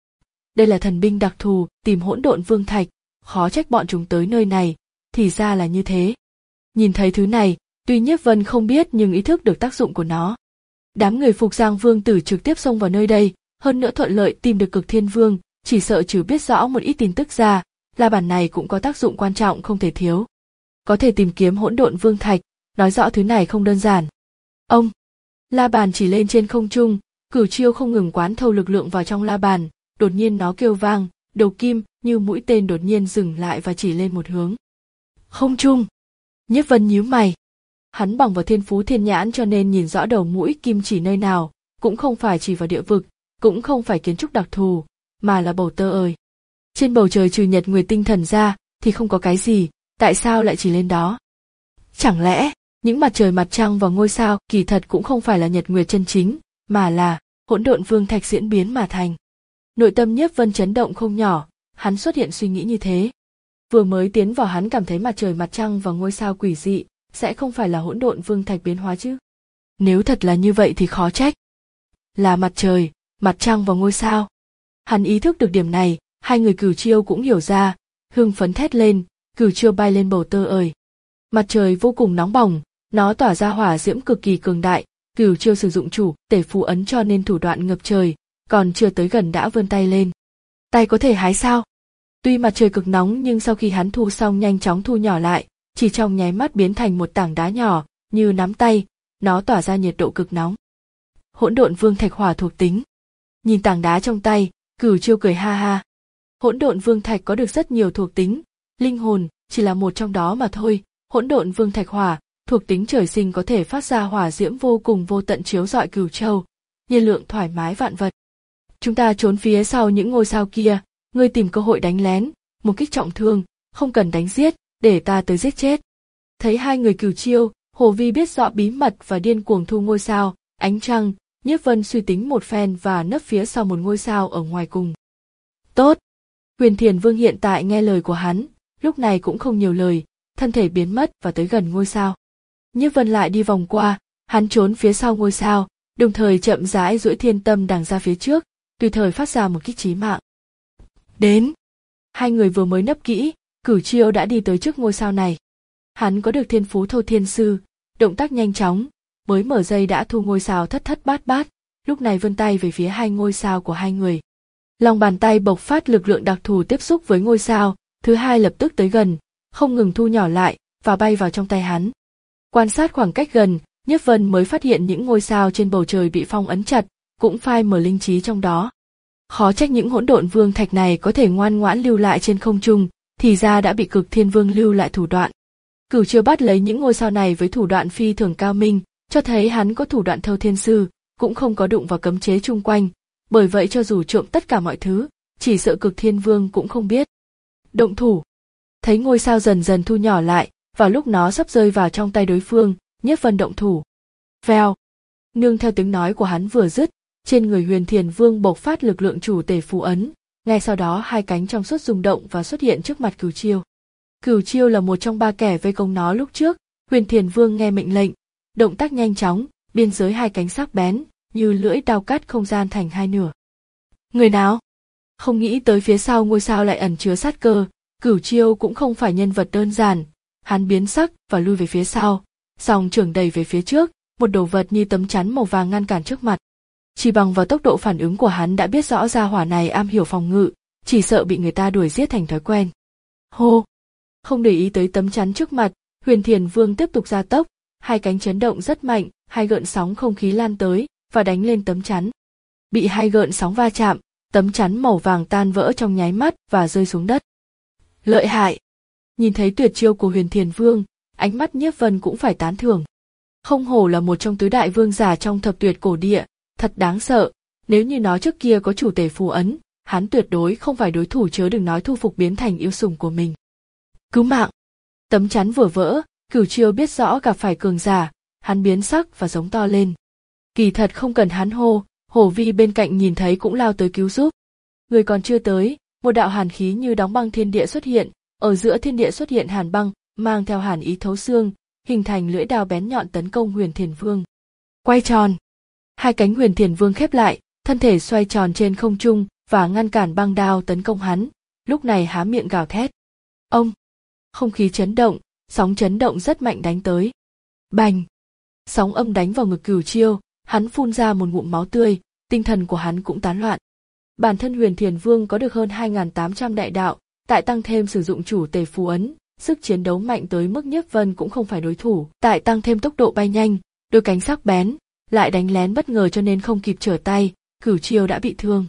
Đây là thần binh đặc thù, tìm hỗn độn vương thạch, khó trách bọn chúng tới nơi này, thì ra là như thế. Nhìn thấy thứ này, tuy Nhiếp Vân không biết nhưng ý thức được tác dụng của nó. Đám người Phục Giang Vương tử trực tiếp xông vào nơi đây, hơn nữa thuận lợi tìm được Cực Thiên Vương, chỉ sợ trừ biết rõ một ít tin tức ra, la bàn này cũng có tác dụng quan trọng không thể thiếu. Có thể tìm kiếm hỗn độn vương thạch, nói rõ thứ này không đơn giản. Ông, la bàn chỉ lên trên không trung, Cửu Chiêu không ngừng quán thâu lực lượng vào trong la bàn, đột nhiên nó kêu vang, đầu kim như mũi tên đột nhiên dừng lại và chỉ lên một hướng. Không trung. Nhiếp Vân nhíu mày. Hắn bằng vào thiên phú thiên nhãn cho nên nhìn rõ đầu mũi kim chỉ nơi nào, cũng không phải chỉ vào địa vực, cũng không phải kiến trúc đặc thù, mà là bầu tơ ơi. Trên bầu trời trừ nhật nguyệt tinh thần ra, thì không có cái gì, tại sao lại chỉ lên đó? Chẳng lẽ, những mặt trời mặt trăng và ngôi sao kỳ thật cũng không phải là nhật nguyệt chân chính, mà là hỗn độn vương thạch diễn biến mà thành. Nội tâm Nhiếp Vân chấn động không nhỏ, hắn xuất hiện suy nghĩ như thế. Vừa mới tiến vào hắn cảm thấy mặt trời mặt trăng và ngôi sao quỷ dị, sẽ không phải là hỗn độn vương thạch biến hóa chứ? Nếu thật là như vậy thì khó trách. Là mặt trời, mặt trăng và ngôi sao. Hắn ý thức được điểm này, hai người Cửu Chiêu cũng hiểu ra, hưng phấn thét lên, Cửu Chiêu bay lên bầu tơ ơi. Mặt trời vô cùng nóng bỏng, nó tỏa ra hỏa diễm cực kỳ cường đại, Cửu Chiêu sử dụng chủ tể phù ấn cho nên thủ đoạn ngập trời, còn chưa tới gần đã vươn tay lên. Tay có thể hái sao? Tuy mặt trời cực nóng nhưng sau khi hắn thu xong nhanh chóng thu nhỏ lại, chỉ trong nháy mắt biến thành một tảng đá nhỏ, như nắm tay, nó tỏa ra nhiệt độ cực nóng. Hỗn độn vương thạch hỏa thuộc tính. Nhìn tảng đá trong tay, Cửu Chiêu cười ha ha. Hỗn độn vương thạch có được rất nhiều thuộc tính, linh hồn chỉ là một trong đó mà thôi. Hỗn độn vương thạch hỏa, thuộc tính trời sinh có thể phát ra hỏa diễm vô cùng vô tận chiếu rọi Cửu Châu, nhiên lượng thoải mái vạn vật. Chúng ta trốn phía sau những ngôi sao kia, ngươi tìm cơ hội đánh lén, một kích trọng thương, không cần đánh giết, để ta tới giết chết. Thấy hai người Cửu Chiêu, Hồ Vi biết rõ bí mật và điên cuồng thu ngôi sao, ánh trăng, Nhiếp Vân suy tính một phen và nấp phía sau một ngôi sao ở ngoài cùng. Tốt. Huyền Thiền Vương hiện tại nghe lời của hắn, lúc này cũng không nhiều lời, thân thể biến mất và tới gần ngôi sao. Nhiếp Vân lại đi vòng qua, hắn trốn phía sau ngôi sao, đồng thời chậm rãi duỗi thiên tâm đằng ra phía trước, tùy thời phát ra một kích chí mạng. Đến. Hai người vừa mới nấp kỹ, Cửu Chiêu đã đi tới trước ngôi sao này. Hắn có được thiên phú thâu thiên sư, động tác nhanh chóng, mới mở dây đã thu ngôi sao thất thất bát bát, lúc này vươn tay về phía hai ngôi sao của hai người. Lòng bàn tay bộc phát lực lượng đặc thù tiếp xúc với ngôi sao, thứ hai lập tức tới gần, không ngừng thu nhỏ lại và bay vào trong tay hắn. Quan sát khoảng cách gần, Nhiếp Vân mới phát hiện những ngôi sao trên bầu trời bị phong ấn chặt, cũng phai mờ linh trí trong đó. Khó trách những hỗn độn vương thạch này có thể ngoan ngoãn lưu lại trên không trung, thì ra đã bị Cực Thiên Vương lưu lại thủ đoạn. Cửu Chiêu bắt lấy những ngôi sao này với thủ đoạn phi thường cao minh, cho thấy hắn có thủ đoạn thâu thiên sư, cũng không có đụng vào cấm chế chung quanh, bởi vậy cho dù trộm tất cả mọi thứ, chỉ sợ Cực Thiên Vương cũng không biết. Động thủ. Thấy ngôi sao dần dần thu nhỏ lại, vào lúc nó sắp rơi vào trong tay đối phương, Nhiếp Vân động thủ. Vèo. Nương theo tiếng nói của hắn vừa dứt, trên người Huyền Thiền Vương bộc phát lực lượng chủ tể phù ấn, ngay sau đó hai cánh trong suốt rung động và xuất hiện trước mặt Cửu Chiêu. Cửu Chiêu là một trong ba kẻ vây công nó lúc trước, Huyền Thiền Vương nghe mệnh lệnh, động tác nhanh chóng, biên giới hai cánh sắc bén, như lưỡi dao cắt không gian thành hai nửa. Người nào? Không nghĩ tới phía sau ngôi sao lại ẩn chứa sát cơ, Cửu Chiêu cũng không phải nhân vật đơn giản, hắn biến sắc và lui về phía sau, song trưởng đẩy về phía trước, một đồ vật như tấm chắn màu vàng ngăn cản trước mặt. Chỉ bằng vào tốc độ phản ứng của hắn đã biết rõ ra hỏa này am hiểu phòng ngự, chỉ sợ bị người ta đuổi giết thành thói quen. Hô! Không để ý tới tấm chắn trước mặt, Huyền Thiền Vương tiếp tục gia tốc, hai cánh chấn động rất mạnh, hai gợn sóng không khí lan tới và đánh lên tấm chắn. Bị hai gợn sóng va chạm, tấm chắn màu vàng tan vỡ trong nháy mắt và rơi xuống đất. Lợi hại! Nhìn thấy tuyệt chiêu của Huyền Thiền Vương, ánh mắt Nhiếp Vân cũng phải tán thưởng. Không hổ là một trong tứ đại vương giả trong thập tuyệt cổ địa, thật đáng sợ, nếu như nó trước kia có chủ tể phù ấn, hắn tuyệt đối không phải đối thủ, chớ đừng nói thu phục biến thành yêu sủng của mình. Cứu mạng! Tấm chắn vừa vỡ, Cửu Chiêu biết rõ gặp phải cường giả, hắn biến sắc và giống to lên. Kỳ thật không cần hắn hô, Hổ Vi bên cạnh nhìn thấy cũng lao tới cứu giúp. Người còn chưa tới, một đạo hàn khí như đóng băng thiên địa xuất hiện, ở giữa thiên địa xuất hiện hàn băng, mang theo hàn ý thấu xương, hình thành lưỡi đao bén nhọn tấn công Huyền Thiền Vương. Quay tròn! Hai cánh Huyền Thiền Vương khép lại, thân thể xoay tròn trên không trung và ngăn cản băng đao tấn công hắn, lúc này há miệng gào thét. Ông! Không khí chấn động, sóng chấn động rất mạnh đánh tới. Bành! Sóng âm đánh vào ngực Cửu Chiêu, hắn phun ra một ngụm máu tươi, tinh thần của hắn cũng tán loạn. Bản thân Huyền Thiền Vương có được hơn hai nghìn tám trăm đại đạo, tại tăng thêm sử dụng chủ tể phù ấn, sức chiến đấu mạnh tới mức Nhiếp Vân cũng không phải đối thủ, tại tăng thêm tốc độ bay nhanh, đôi cánh sắc bén, lại đánh lén bất ngờ cho nên không kịp trở tay, Cửu Chiêu đã bị thương.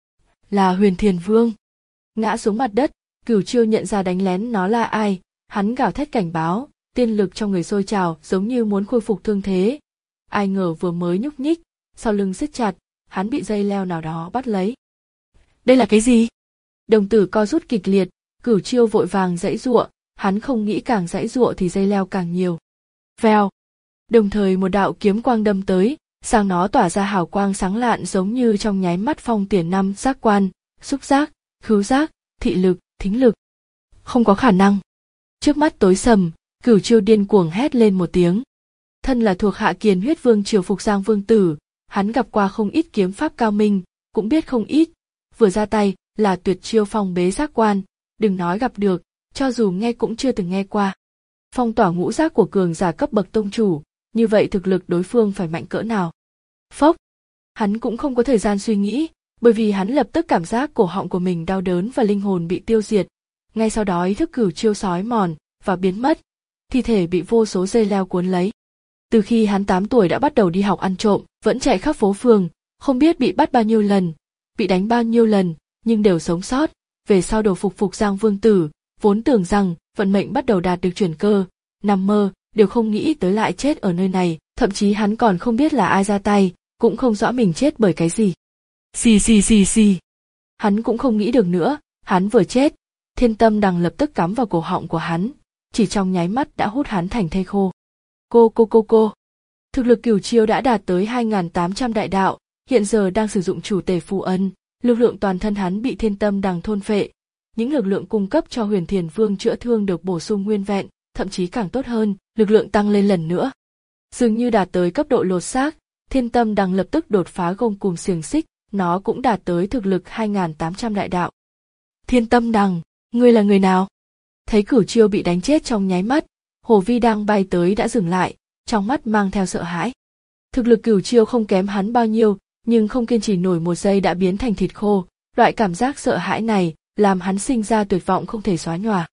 Là Huyền Thiền Vương. Ngã xuống mặt đất, Cửu Chiêu nhận ra đánh lén nó là ai, hắn gào thét cảnh báo, tiên lực trong người sôi trào giống như muốn khôi phục thương thế. Ai ngờ vừa mới nhúc nhích, sau lưng siết chặt, hắn bị dây leo nào đó bắt lấy. Đây là cái gì? Đồng tử co rút kịch liệt, Cửu Chiêu vội vàng giãy giụa, hắn không nghĩ càng giãy giụa thì dây leo càng nhiều. Vèo! Đồng thời một đạo kiếm quang đâm tới, sang nó tỏa ra hào quang sáng lạn giống như trong nháy mắt phong tiền năm giác quan, xúc giác, khứu giác, thị lực, thính lực. Không có khả năng. Trước mắt tối sầm, Cửu Chiêu điên cuồng hét lên một tiếng. Thân là thuộc hạ Kiền Huyết Vương triều Phục Giang Vương tử, hắn gặp qua không ít kiếm pháp cao minh, cũng biết không ít, vừa ra tay là tuyệt chiêu phong bế giác quan, đừng nói gặp được, cho dù nghe cũng chưa từng nghe qua. Phong tỏa ngũ giác của cường giả cấp bậc tông chủ, như vậy thực lực đối phương phải mạnh cỡ nào? Phốc! Hắn cũng không có thời gian suy nghĩ, bởi vì hắn lập tức cảm giác cổ họng của mình đau đớn và linh hồn bị tiêu diệt. Ngay sau đó ý thức Cửu Chiêu sói mòn và biến mất, thi thể bị vô số dây leo cuốn lấy. Từ khi hắn tám tuổi đã bắt đầu đi học ăn trộm, vẫn chạy khắp phố phường, không biết bị bắt bao nhiêu lần, bị đánh bao nhiêu lần, nhưng đều sống sót. Về sau đầu phục Phục Giang Vương tử, vốn tưởng rằng vận mệnh bắt đầu đạt được chuyển cơ, nằm mơ, đều không nghĩ tới lại chết ở nơi này, thậm chí hắn còn không biết là ai ra tay, cũng không rõ mình chết bởi cái gì. Xì xì xì xì. Hắn cũng không nghĩ được nữa, hắn vừa chết, thiên tâm đằng lập tức cắm vào cổ họng của hắn, chỉ trong nháy mắt đã hút hắn thành thây khô. Cô cô cô cô. Thực lực Cửu Chiêu đã đạt tới hai nghìn tám trăm đại đạo, hiện giờ đang sử dụng chủ tể phù ấn, lực lượng toàn thân hắn bị thiên tâm đằng thôn phệ. Những lực lượng cung cấp cho Huyền Thiền Vương chữa thương được bổ sung nguyên vẹn, thậm chí càng tốt hơn, lực lượng tăng lên lần nữa. Dường như đạt tới cấp độ lột xác, thiên tâm đằng lập tức đột phá gông cùm xiềng xích, nó cũng đạt tới thực lực hai nghìn tám trăm đại đạo. Thiên tâm đằng, ngươi là người nào? Thấy Cửu Chiêu bị đánh chết trong nháy mắt, Hồ Vi đang bay tới đã dừng lại, trong mắt mang theo sợ hãi. Thực lực Cửu Chiêu không kém hắn bao nhiêu, nhưng không kiên trì nổi một giây đã biến thành thịt khô, loại cảm giác sợ hãi này làm hắn sinh ra tuyệt vọng không thể xóa nhòa.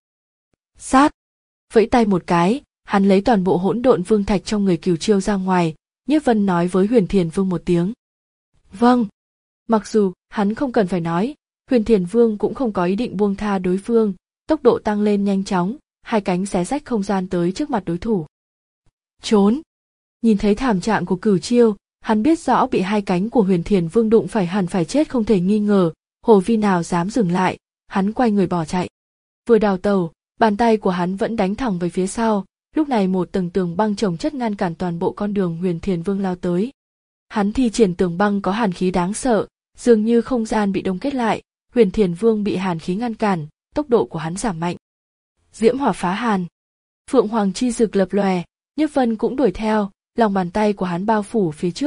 Sát! Vẫy tay một cái, hắn lấy toàn bộ hỗn độn vương thạch trong người Cửu Chiêu ra ngoài, Nhiếp Vân nói với Huyền Thiền Vương một tiếng. Vâng. Mặc dù hắn không cần phải nói, Huyền Thiền Vương cũng không có ý định buông tha đối phương, tốc độ tăng lên nhanh chóng, hai cánh xé rách không gian tới trước mặt đối thủ. Trốn! Nhìn thấy thảm trạng của Cửu Chiêu, hắn biết rõ bị hai cánh của Huyền Thiền Vương đụng phải hẳn phải chết không thể nghi ngờ, Hồ Vi nào dám dừng lại, hắn quay người bỏ chạy. Vừa đào tẩu, bàn tay của hắn vẫn đánh thẳng về phía sau, lúc này một tầng tường băng chồng chất ngăn cản toàn bộ con đường Huyền Thiền Vương lao tới. Hắn thi triển tường băng có hàn khí đáng sợ, dường như không gian bị đông kết lại, Huyền Thiền Vương bị hàn khí ngăn cản, tốc độ của hắn giảm mạnh. Diễm hỏa phá hàn. Phượng hoàng chi rực lập lòe, Nhiếp Vân cũng đuổi theo, lòng bàn tay của hắn bao phủ phía trước,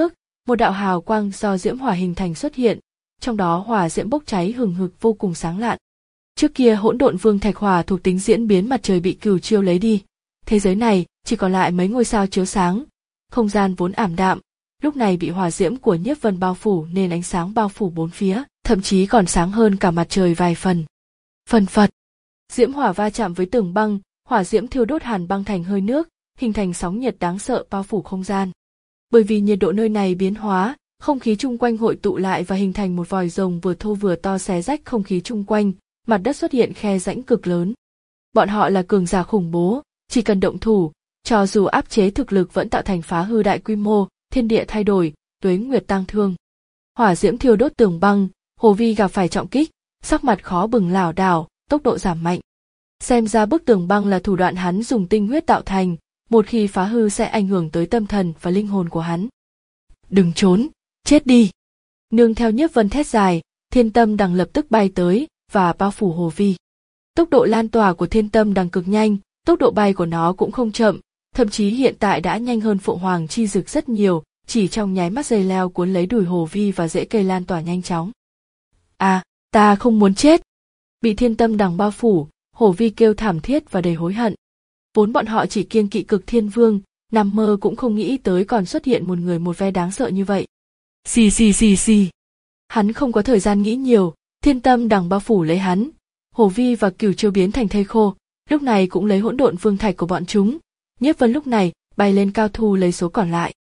Một đạo hào quang do diễm hỏa hình thành xuất hiện, trong đó hỏa diễm bốc cháy hừng hực vô cùng sáng lạn. Trước kia hỗn độn vương thạch hỏa thuộc tính diễn biến mặt trời bị Cửu Chiêu lấy đi, thế giới này chỉ còn lại mấy ngôi sao chiếu sáng, không gian vốn ảm đạm, lúc này bị hỏa diễm của Nhiếp Vân bao phủ nên ánh sáng bao phủ bốn phía, thậm chí còn sáng hơn cả mặt trời vài phần. Phần phật, diễm hỏa va chạm với tường băng, hỏa diễm thiêu đốt hàn băng thành hơi nước, hình thành sóng nhiệt đáng sợ bao phủ không gian. Bởi vì nhiệt độ nơi này biến hóa, không khí chung quanh hội tụ lại và hình thành một vòi rồng vừa thô vừa to xé rách không khí chung quanh, mặt đất xuất hiện khe rãnh cực lớn. Bọn họ là cường giả khủng bố, chỉ cần động thủ, cho dù áp chế thực lực vẫn tạo thành phá hư đại quy mô, thiên địa thay đổi, tuế nguyệt tang thương. Hỏa diễm thiêu đốt tường băng, Hồ Vi gặp phải trọng kích, sắc mặt khó bừng lảo đảo, tốc độ giảm mạnh. Xem ra bức tường băng là thủ đoạn hắn dùng tinh huyết tạo thành, một khi phá hư sẽ ảnh hưởng tới tâm thần và linh hồn của hắn. Đừng trốn, chết đi. Nương theo Nhiếp Vân thét dài, Thiên Tâm Đằng lập tức bay tới và bao phủ Hồ Vi. Tốc độ lan tỏa của Thiên Tâm Đằng cực nhanh, tốc độ bay của nó cũng không chậm, thậm chí hiện tại đã nhanh hơn Phượng Hoàng Chi Dực rất nhiều, chỉ trong nháy mắt dây leo cuốn lấy đùi Hồ Vi và rễ cây lan tỏa nhanh chóng. À, ta không muốn chết. Bị Thiên Tâm Đằng bao phủ, Hồ Vi kêu thảm thiết và đầy hối hận. Vốn bọn họ chỉ kiêng kỵ Cực Thiên Vương, nằm mơ cũng không nghĩ tới còn xuất hiện một người một ve đáng sợ như vậy. Xì xì xì xì. Hắn không có thời gian nghĩ nhiều, Thiên Tâm Đằng bao phủ lấy hắn. Hồ Vi và Cửu Chiêu biến thành thây khô, lúc này cũng lấy hỗn độn vương thạch của bọn chúng. Nhiếp Vân lúc này bay lên cao thu lấy số còn lại.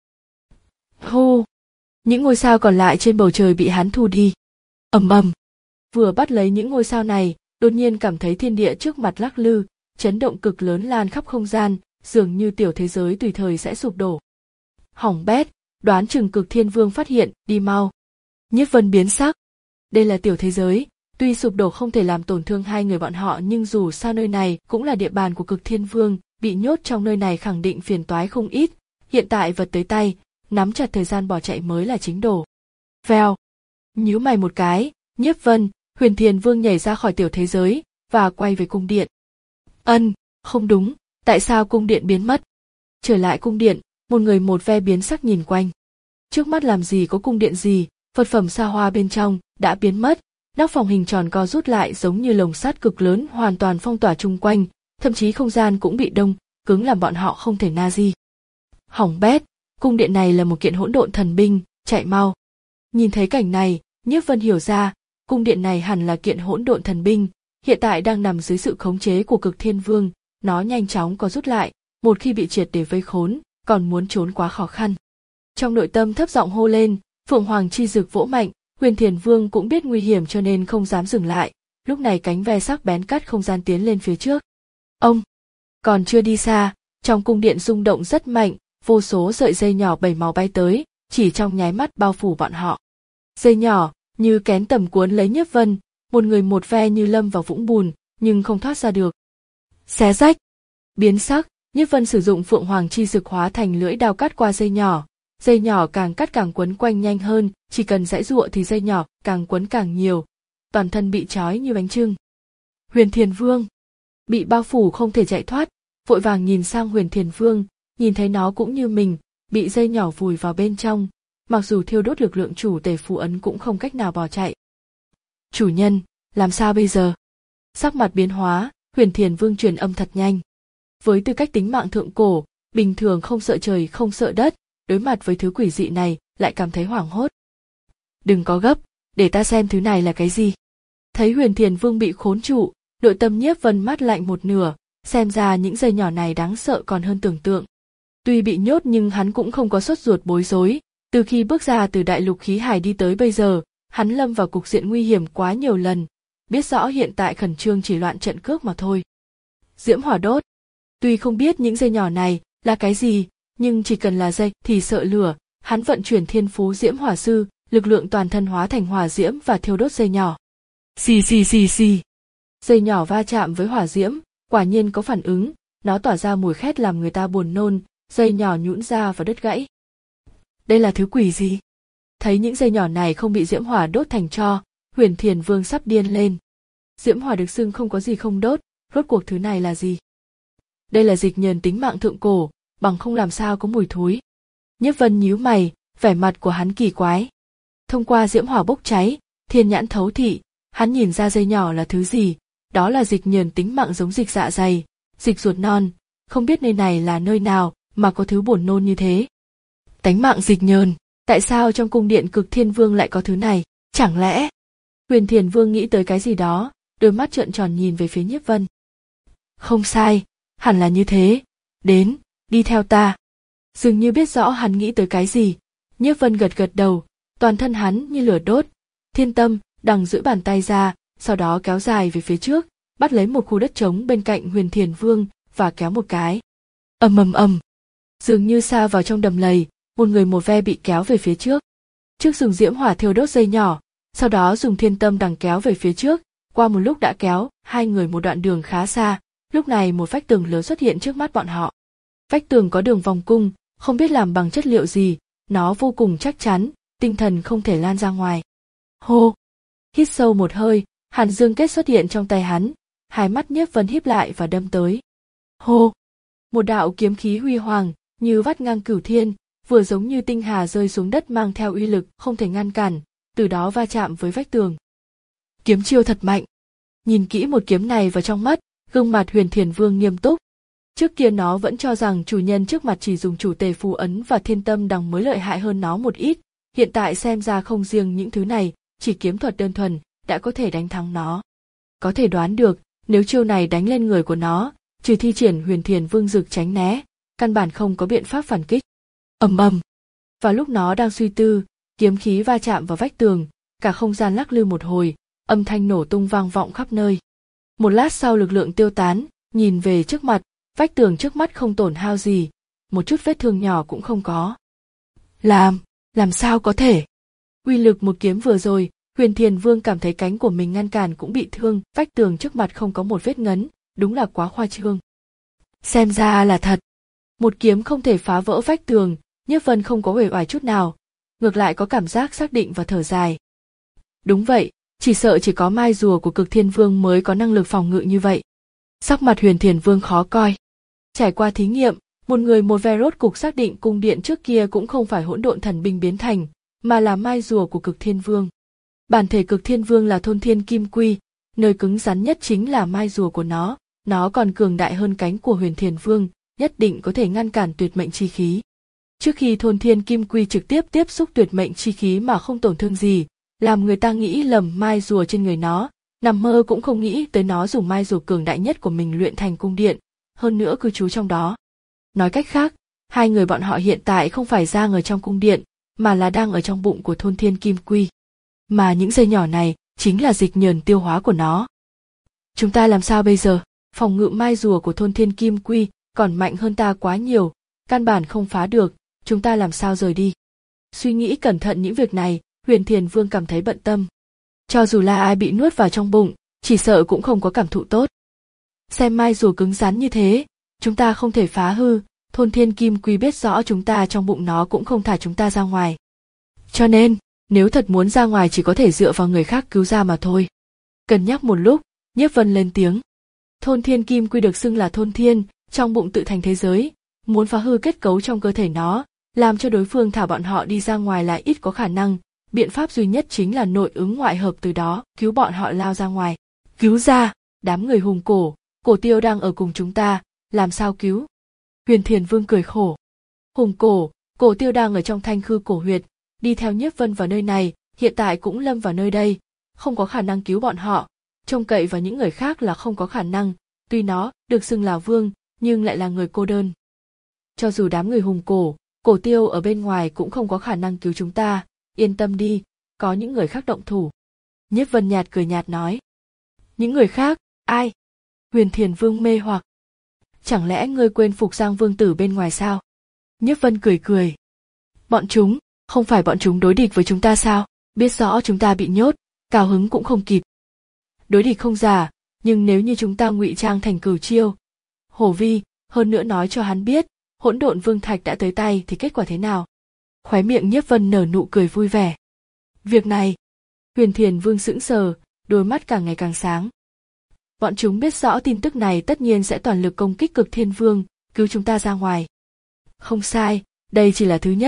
Hô! Những ngôi sao còn lại trên bầu trời bị hắn thu đi. Ầm ầm! Vừa bắt lấy những ngôi sao này, đột nhiên cảm thấy thiên địa trước mặt lắc lư, chấn động cực lớn lan khắp không gian, dường như tiểu thế giới tùy thời sẽ sụp đổ. Hỏng bét, đoán chừng Cực Thiên Vương phát hiện, đi mau. Nhiếp Vân biến sắc. Đây là tiểu thế giới, tuy sụp đổ không thể làm tổn thương hai người bọn họ nhưng dù sao nơi này cũng là địa bàn của Cực Thiên Vương, bị nhốt trong nơi này khẳng định phiền toái không ít, hiện tại vật tới tay, nắm chặt thời gian bỏ chạy mới là chính đồ. Vèo. Nhíu mày một cái, Nhiếp Vân, Huyền Thiền Vương nhảy ra khỏi tiểu thế giới và quay về cung điện. Ân, không đúng, tại sao cung điện biến mất? Trở lại cung điện, một người một ve biến sắc nhìn quanh. Trước mắt làm gì có cung điện gì, vật phẩm xa hoa bên trong đã biến mất, nóc phòng hình tròn co rút lại giống như lồng sắt cực lớn hoàn toàn phong tỏa chung quanh, thậm chí không gian cũng bị đông cứng làm bọn họ không thể na di. Hỏng bét, cung điện này là một kiện hỗn độn thần binh, chạy mau. Nhìn thấy cảnh này, Nhiếp Vân hiểu ra, cung điện này hẳn là kiện hỗn độn thần binh, hiện tại đang nằm dưới sự khống chế của Cực Thiên Vương, nó nhanh chóng co rút lại, một khi bị triệt để vây khốn, còn muốn trốn quá khó khăn. Trong nội tâm thấp giọng hô lên, Phượng Hoàng Chi Dực vỗ mạnh, Huyền Thiền Vương cũng biết nguy hiểm cho nên không dám dừng lại, lúc này cánh ve sắc bén cắt không gian tiến lên phía trước. Ông! Còn chưa đi xa, trong cung điện rung động rất mạnh, vô số sợi dây nhỏ bảy màu bay tới, chỉ trong nháy mắt bao phủ bọn họ. Dây nhỏ, như kén tầm cuốn lấy Nhiếp Vân, một người một ve như lâm vào vũng bùn, nhưng không thoát ra được. Xé rách! Biến sắc, Nhiếp Vân sử dụng Phượng Hoàng Chi Dực hóa thành lưỡi đao cắt qua dây nhỏ. Dây nhỏ càng cắt càng quấn quanh nhanh hơn, chỉ cần giãy giụa thì dây nhỏ càng quấn càng nhiều, toàn thân bị trói như bánh chưng. Huyền Thiền Vương bị bao phủ không thể chạy thoát, vội vàng nhìn sang Huyền Thiền Vương, nhìn thấy nó cũng như mình, bị dây nhỏ vùi vào bên trong, mặc dù thiêu đốt lực lượng chủ tể phù ấn cũng không cách nào bỏ chạy. Chủ nhân, làm sao bây giờ? Sắc mặt biến hóa, Huyền Thiền Vương truyền âm thật nhanh. Với tư cách tính mạng thượng cổ, bình thường không sợ trời không sợ đất, đối mặt với thứ quỷ dị này lại cảm thấy hoảng hốt. Đừng có gấp, để ta xem thứ này là cái gì. Thấy Huyền Thiền Vương bị khốn trụ, nội tâm Nhiếp Vân mắt lạnh một nửa, xem ra những dây nhỏ này đáng sợ còn hơn tưởng tượng. Tuy bị nhốt nhưng hắn cũng không có sốt ruột bối rối, từ khi bước ra từ đại lục khí hải đi tới bây giờ, hắn lâm vào cục diện nguy hiểm quá nhiều lần, biết rõ hiện tại khẩn trương chỉ loạn trận cước mà thôi. Diễm hỏa đốt. Tuy không biết những dây nhỏ này là cái gì, nhưng chỉ cần là dây thì sợ lửa, hắn vận chuyển thiên phú diễm hỏa sư, lực lượng toàn thân hóa thành hỏa diễm và thiêu đốt dây nhỏ. Xì xì xì xì. Dây nhỏ va chạm với hỏa diễm, quả nhiên có phản ứng, nó tỏa ra mùi khét làm người ta buồn nôn, dây nhỏ nhũn ra và đứt gãy. Đây là thứ quỷ gì? Thấy những dây nhỏ này không bị diễm hỏa đốt thành tro, Huyền Thiền Vương sắp điên lên. Diễm hỏa được xưng không có gì không đốt, rốt cuộc thứ này là gì? Đây là dịch nhờn tính mạng thượng cổ, bằng không làm sao có mùi thối. Nhiếp Vân nhíu mày, vẻ mặt của hắn kỳ quái. Thông qua diễm hỏa bốc cháy, thiên nhãn thấu thị, hắn nhìn ra dây nhỏ là thứ gì, đó là dịch nhờn tính mạng giống dịch dạ dày, dịch ruột non, không biết nơi này là nơi nào mà có thứ buồn nôn như thế. Tánh mạng dịch nhờn, tại sao trong cung điện Cực Thiên Vương lại có thứ này, chẳng lẽ? Huyền Thiền Vương nghĩ tới cái gì đó, đôi mắt trợn tròn nhìn về phía Nhiếp Vân. Không sai, hẳn là như thế, đến, đi theo ta. Dường như biết rõ hắn nghĩ tới cái gì, Nhiếp Vân gật gật đầu, toàn thân hắn như lửa đốt, Thiên Tâm đằng duỗi bàn tay ra, sau đó kéo dài về phía trước, bắt lấy một khu đất trống bên cạnh Huyền Thiền Vương và kéo một cái. Ầm ầm ầm, dường như xa vào trong đầm lầy, một người một ve bị kéo về phía trước. Trước dùng diễm hỏa thiêu đốt dây nhỏ, sau đó dùng Thiên Tâm đằng kéo về phía trước, qua một lúc đã kéo hai người một đoạn đường khá xa, lúc này một vách tường lớn xuất hiện trước mắt bọn họ. Vách tường có đường vòng cung, không biết làm bằng chất liệu gì, nó vô cùng chắc chắn, tinh thần không thể lan ra ngoài. Hô! Hít sâu một hơi, hàn dương kết xuất hiện trong tay hắn, hai mắt Nhiếp Vân híp lại và đâm tới. Hô! Một đạo kiếm khí huy hoàng, như vắt ngang cửu thiên, vừa giống như tinh hà rơi xuống đất mang theo uy lực không thể ngăn cản, từ đó va chạm với vách tường. Kiếm chiêu thật mạnh. Nhìn kỹ một kiếm này vào trong mắt, gương mặt Huyền Thiền Vương nghiêm túc. Trước kia nó vẫn cho rằng chủ nhân trước mặt chỉ dùng chủ tề phù ấn và Thiên Tâm đằng mới lợi hại hơn nó một ít, hiện tại xem ra không riêng những thứ này, chỉ kiếm thuật đơn thuần đã có thể đánh thắng nó. Có thể đoán được, nếu chiêu này đánh lên người của nó, trừ thi triển Huyền Thiền Vương dực tránh né, căn bản không có biện pháp phản kích. Ầm ầm. Vào lúc nó đang suy tư, kiếm khí va chạm vào vách tường, cả không gian lắc lư một hồi, âm thanh nổ tung vang vọng khắp nơi. Một lát sau lực lượng tiêu tán, nhìn về trước mặt, vách tường trước mắt không tổn hao gì, một chút vết thương nhỏ cũng không có. Làm, làm sao có thể? Uy lực một kiếm vừa rồi, Huyền Thiền Vương cảm thấy cánh của mình ngăn cản cũng bị thương, vách tường trước mặt không có một vết ngấn, đúng là quá khoa trương. Xem ra là thật. Một kiếm không thể phá vỡ vách tường, Nhiếp Vân không có uể oải chút nào, ngược lại có cảm giác xác định và thở dài. Đúng vậy, chỉ sợ chỉ có mai rùa của Cực Thiên Vương mới có năng lực phòng ngự như vậy. Sắc mặt Huyền Thiền Vương khó coi. Trải qua thí nghiệm, một người một ve rốt cục xác định cung điện trước kia cũng không phải hỗn độn thần binh biến thành, mà là mai rùa của Cực Thiên Vương. Bản thể Cực Thiên Vương là thôn thiên kim quy, nơi cứng rắn nhất chính là mai rùa của nó, nó còn cường đại hơn cánh của Huyền Thiền Vương, nhất định có thể ngăn cản tuyệt mệnh chi khí. Trước khi thôn thiên kim quy trực tiếp tiếp xúc tuyệt mệnh chi khí mà không tổn thương gì, làm người ta nghĩ lầm mai rùa trên người nó, nằm mơ cũng không nghĩ tới nó dùng mai rùa cường đại nhất của mình luyện thành cung điện, hơn nữa cư trú trong đó. Nói cách khác, hai người bọn họ hiện tại không phải đang ở trong cung điện, mà là đang ở trong bụng của thôn thiên kim quy. Mà những dây nhỏ này chính là dịch nhờn tiêu hóa của nó. Chúng ta làm sao bây giờ? Phòng ngự mai rùa của thôn thiên kim quy còn mạnh hơn ta quá nhiều, căn bản không phá được, chúng ta làm sao rời đi? Suy nghĩ cẩn thận những việc này, Huyền Thiền Vương cảm thấy bận tâm. Cho dù là ai bị nuốt vào trong bụng, chỉ sợ cũng không có cảm thụ tốt. Xem mai rùa cứng rắn như thế, chúng ta không thể phá hư, thôn thiên kim quy biết rõ chúng ta trong bụng nó cũng không thả chúng ta ra ngoài. Cho nên, nếu thật muốn ra ngoài chỉ có thể dựa vào người khác cứu ra mà thôi. Cân nhắc một lúc, Nhiếp Vân lên tiếng. Thôn thiên kim quy được xưng là thôn thiên, trong bụng tự thành thế giới, muốn phá hư kết cấu trong cơ thể nó, làm cho đối phương thả bọn họ đi ra ngoài là ít có khả năng, biện pháp duy nhất chính là nội ứng ngoại hợp, từ đó cứu bọn họ lao ra ngoài. Cứu ra? Đám người hùng cổ, cổ tiêu đang ở cùng chúng ta, làm sao cứu? Huyền Thiền Vương cười khổ. Hùng cổ, cổ tiêu đang ở trong thanh khư cổ huyệt, đi theo Nhiếp Vân vào nơi này, hiện tại cũng lâm vào nơi đây, không có khả năng cứu bọn họ, trông cậy vào những người khác là không có khả năng, tuy nó được xưng là vương, nhưng lại là người cô đơn. Cho dù đám người hùng cổ, cổ tiêu ở bên ngoài cũng không có khả năng cứu chúng ta, yên tâm đi, có những người khác động thủ. Nhiếp Vân nhạt cười nhạt nói. Những người khác, ai? Huyền Thiền Vương mê hoặc. Chẳng lẽ ngươi quên Phục Giang Vương tử bên ngoài sao? Nhiếp Vân cười cười. Bọn chúng, không phải bọn chúng đối địch với chúng ta sao? Biết rõ chúng ta bị nhốt, cao hứng cũng không kịp. Đối địch không giả, nhưng nếu như chúng ta ngụy trang thành Cửu Chiêu, Hổ Vi, hơn nữa nói cho hắn biết, hỗn độn vương thạch đã tới tay thì kết quả thế nào? Khóe miệng Nhiếp Vân nở nụ cười vui vẻ. Việc này, Huyền Thiền Vương sững sờ, đôi mắt càng ngày càng sáng. Bọn chúng biết rõ tin tức này tất nhiên sẽ toàn lực công kích Cực Thiên Vương, cứu chúng ta ra ngoài. Không sai, đây chỉ là thứ nhất,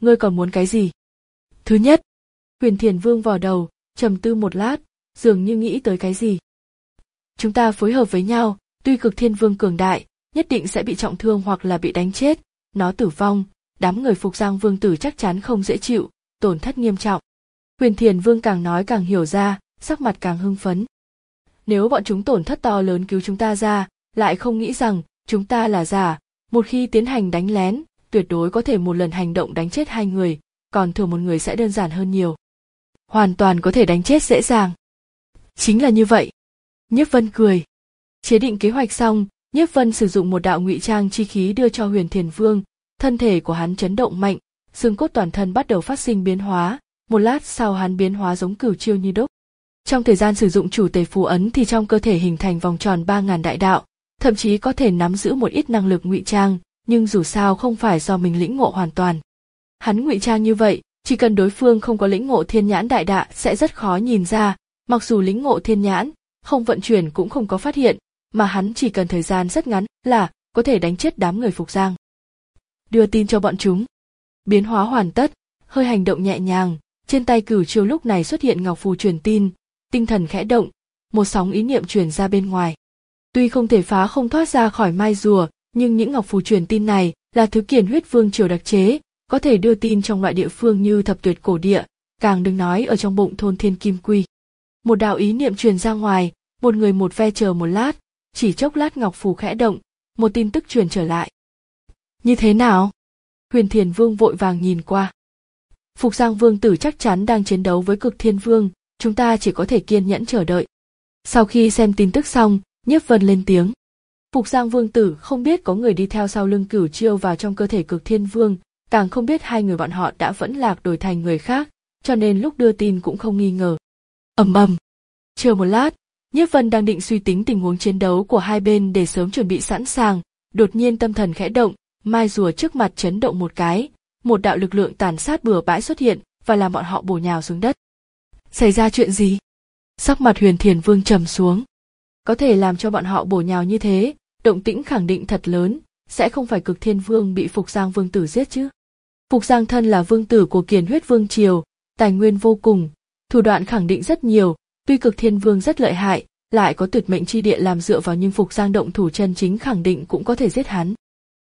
ngươi còn muốn cái gì? Thứ nhất. Huyền Thiền Vương vò đầu, trầm tư một lát, dường như nghĩ tới cái gì. Chúng ta phối hợp với nhau, tuy Cực Thiên Vương cường đại, nhất định sẽ bị trọng thương hoặc là bị đánh chết, nó tử vong, đám người Phục Giang Vương tử chắc chắn không dễ chịu, tổn thất nghiêm trọng. Huyền Thiền Vương càng nói càng hiểu ra, sắc mặt càng hưng phấn. Nếu bọn chúng tổn thất to lớn cứu chúng ta ra, lại không nghĩ rằng chúng ta là giả, một khi tiến hành đánh lén, tuyệt đối có thể một lần hành động đánh chết hai người, còn thừa một người sẽ đơn giản hơn nhiều. Hoàn toàn có thể đánh chết dễ dàng. Chính là như vậy. Nhiếp Vân cười. Chế định kế hoạch xong, Nhiếp Vân sử dụng một đạo ngụy trang chi khí đưa cho Huyền Thiền Vương, thân thể của hắn chấn động mạnh, xương cốt toàn thân bắt đầu phát sinh biến hóa, một lát sau hắn biến hóa giống cửu chiêu như đúc. Trong thời gian sử dụng chủ tề phù ấn thì trong cơ thể hình thành vòng tròn ba ngàn đại đạo, thậm chí có thể nắm giữ một ít năng lực ngụy trang, nhưng dù sao không phải do mình lĩnh ngộ hoàn toàn. Hắn ngụy trang như vậy, chỉ cần đối phương không có lĩnh ngộ thiên nhãn đại đạo sẽ rất khó nhìn ra, mặc dù lĩnh ngộ thiên nhãn, không vận chuyển cũng không có phát hiện, mà hắn chỉ cần thời gian rất ngắn là có thể đánh chết đám người Phục Giang. Đưa tin cho bọn chúng. Biến hóa hoàn tất, hơi hành động nhẹ nhàng, trên tay cửu chiêu lúc này xuất hiện ngọc phù truyền tin, tinh thần khẽ động, một sóng ý niệm truyền ra bên ngoài. Tuy không thể phá không thoát ra khỏi mai rùa, nhưng những ngọc phù truyền tin này là thứ Kiền Huyết Vương triều đặc chế, có thể đưa tin trong loại địa phương như Thập Tuyệt cổ địa, càng đừng nói ở trong bụng thôn Thiên Kim Quy. Một đạo ý niệm truyền ra ngoài, một người một ve chờ một lát, chỉ chốc lát ngọc phù khẽ động, một tin tức truyền trở lại. Như thế nào? Huyền Thiền Vương vội vàng nhìn qua. Phục Giang Vương tử chắc chắn đang chiến đấu với Cực Thiên Vương, chúng ta chỉ có thể kiên nhẫn chờ đợi. Sau khi xem tin tức xong, Nhiếp Vân lên tiếng. Phục Giang Vương tử không biết có người đi theo sau lưng cửu chiêu vào trong cơ thể Cực Thiên Vương, càng không biết hai người bọn họ đã vẫn lạc đổi thành người khác, cho nên lúc đưa tin cũng không nghi ngờ. Ầm ầm. Chờ một lát, Nhiếp Vân đang định suy tính tình huống chiến đấu của hai bên để sớm chuẩn bị sẵn sàng, đột nhiên tâm thần khẽ động, mai rùa trước mặt chấn động một cái, một đạo lực lượng tàn sát bừa bãi xuất hiện và làm bọn họ bổ nhào xuống đất. Xảy ra chuyện gì? Sắc mặt Huyền Thiền Vương trầm xuống. Có thể làm cho bọn họ bổ nhào như thế, động tĩnh khẳng định thật lớn, sẽ không phải Cực Thiên Vương bị Phục Giang Vương tử giết chứ? Phục Giang thân là vương tử của Kiền Huyết Vương triều, tài nguyên vô cùng, thủ đoạn khẳng định rất nhiều, tuy Cực Thiên Vương rất lợi hại, lại có tuyệt mệnh chi địa làm dựa vào nhưng Phục Giang động thủ chân chính khẳng định cũng có thể giết hắn.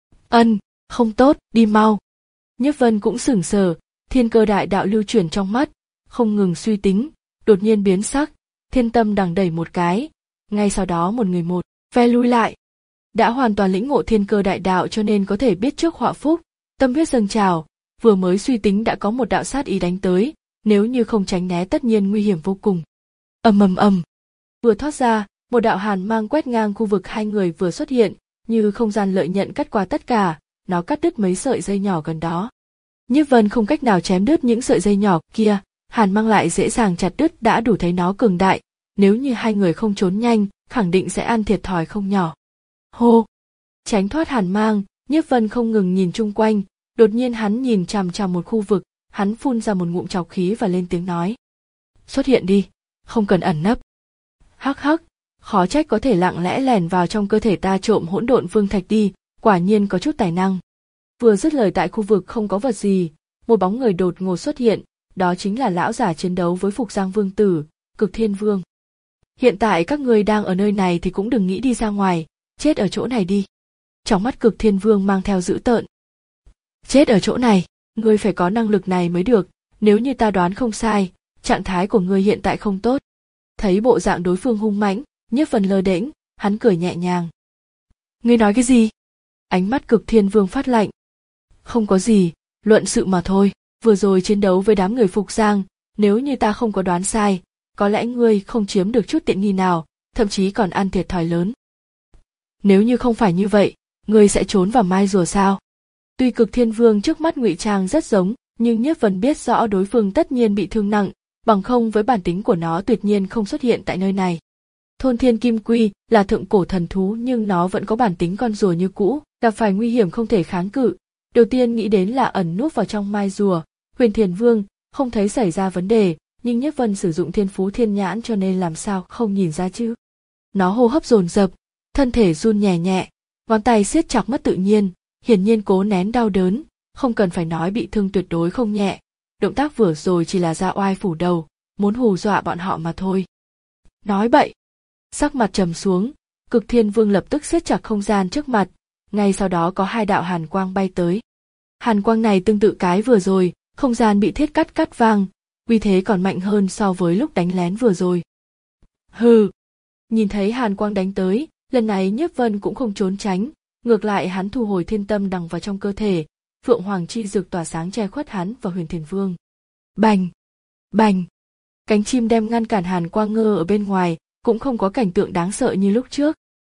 Ân, không tốt, đi mau. Nhiếp Vân cũng sửng sờ, thiên cơ đại đạo lưu chuyển trong mắt, không ngừng suy tính, đột nhiên biến sắc, thiên tâm đằng đẩy một cái, ngay sau đó một người một ve lui lại. Đã hoàn toàn lĩnh ngộ thiên cơ đại đạo cho nên có thể biết trước họa phúc, tâm huyết dâng trào, vừa mới suy tính đã có một đạo sát ý đánh tới, nếu như không tránh né tất nhiên nguy hiểm vô cùng. Ầm ầm ầm. Vừa thoát ra, một đạo hàn mang quét ngang khu vực hai người vừa xuất hiện, như không gian lợi nhận cắt qua tất cả, nó cắt đứt mấy sợi dây nhỏ gần đó. Nhiếp Vân không cách nào chém đứt những sợi dây nhỏ kia, hàn mang lại dễ dàng chặt đứt đã đủ thấy nó cường đại, nếu như hai người không trốn nhanh, khẳng định sẽ ăn thiệt thòi không nhỏ. Hô! Tránh thoát hàn mang, Nhiếp Vân không ngừng nhìn chung quanh, đột nhiên hắn nhìn chằm chằm một khu vực, hắn phun ra một ngụm trọc khí và lên tiếng nói. Xuất hiện đi, không cần ẩn nấp. Hắc hắc, khó trách có thể lặng lẽ lẻn vào trong cơ thể ta trộm hỗn độn vương thạch đi, quả nhiên có chút tài năng. Vừa dứt lời tại khu vực không có vật gì, một bóng người đột ngột xuất hiện, đó chính là lão giả chiến đấu với Phục Giang Vương tử, Cực Thiên Vương. Hiện tại các ngươi đang ở nơi này thì cũng đừng nghĩ đi ra ngoài, chết ở chỗ này đi. Trong mắt Cực Thiên Vương mang theo dữ tợn. Chết ở chỗ này, ngươi phải có năng lực này mới được, nếu như ta đoán không sai, trạng thái của ngươi hiện tại không tốt. Thấy bộ dạng đối phương hung mãnh, Nhiếp Vân lơ đễnh, hắn cười nhẹ nhàng. Ngươi nói cái gì? Ánh mắt Cực Thiên Vương phát lạnh. Không có gì, luận sự mà thôi, vừa rồi chiến đấu với đám người Phục Giang, nếu như ta không có đoán sai, có lẽ ngươi không chiếm được chút tiện nghi nào, thậm chí còn ăn thiệt thòi lớn. Nếu như không phải như vậy, ngươi sẽ trốn vào mai rùa sao? Tuy Cực Thiên Vương trước mắt ngụy trang rất giống, nhưng Nhiếp Vân biết rõ đối phương tất nhiên bị thương nặng, bằng không với bản tính của nó tuyệt nhiên không xuất hiện tại nơi này. Thôn Thiên Kim Quy là thượng cổ thần thú nhưng nó vẫn có bản tính con rùa như cũ, gặp phải nguy hiểm không thể kháng cự. Đầu tiên nghĩ đến là ẩn núp vào trong mai rùa. Huyền Thiền Vương không thấy xảy ra vấn đề, nhưng Nhiếp Vân sử dụng thiên phú thiên nhãn cho nên làm sao không nhìn ra chứ. Nó hô hấp dồn dập, thân thể run nhẹ nhẹ, ngón tay siết chặt mất tự nhiên, hiển nhiên cố nén đau đớn, không cần phải nói bị thương tuyệt đối không nhẹ. Động tác vừa rồi chỉ là ra oai phủ đầu, muốn hù dọa bọn họ mà thôi. Nói bậy. Sắc mặt trầm xuống, Cực Thiên Vương lập tức siết chặt không gian trước mặt, ngay sau đó có hai đạo hàn quang bay tới. Hàn quang này tương tự cái vừa rồi, không gian bị thiết cắt cắt vang, uy thế còn mạnh hơn so với lúc đánh lén vừa rồi. Hừ. Nhìn thấy hàn quang đánh tới, lần này Nhiếp Vân cũng không trốn tránh, ngược lại hắn thu hồi thiên tâm đằng vào trong cơ thể, Phượng Hoàng chi dược tỏa sáng che khuất hắn và Huyền Thiền Vương. Bành! Bành! Cánh chim đem ngăn cản hàn quang ngơ ở bên ngoài, cũng không có cảnh tượng đáng sợ như lúc trước.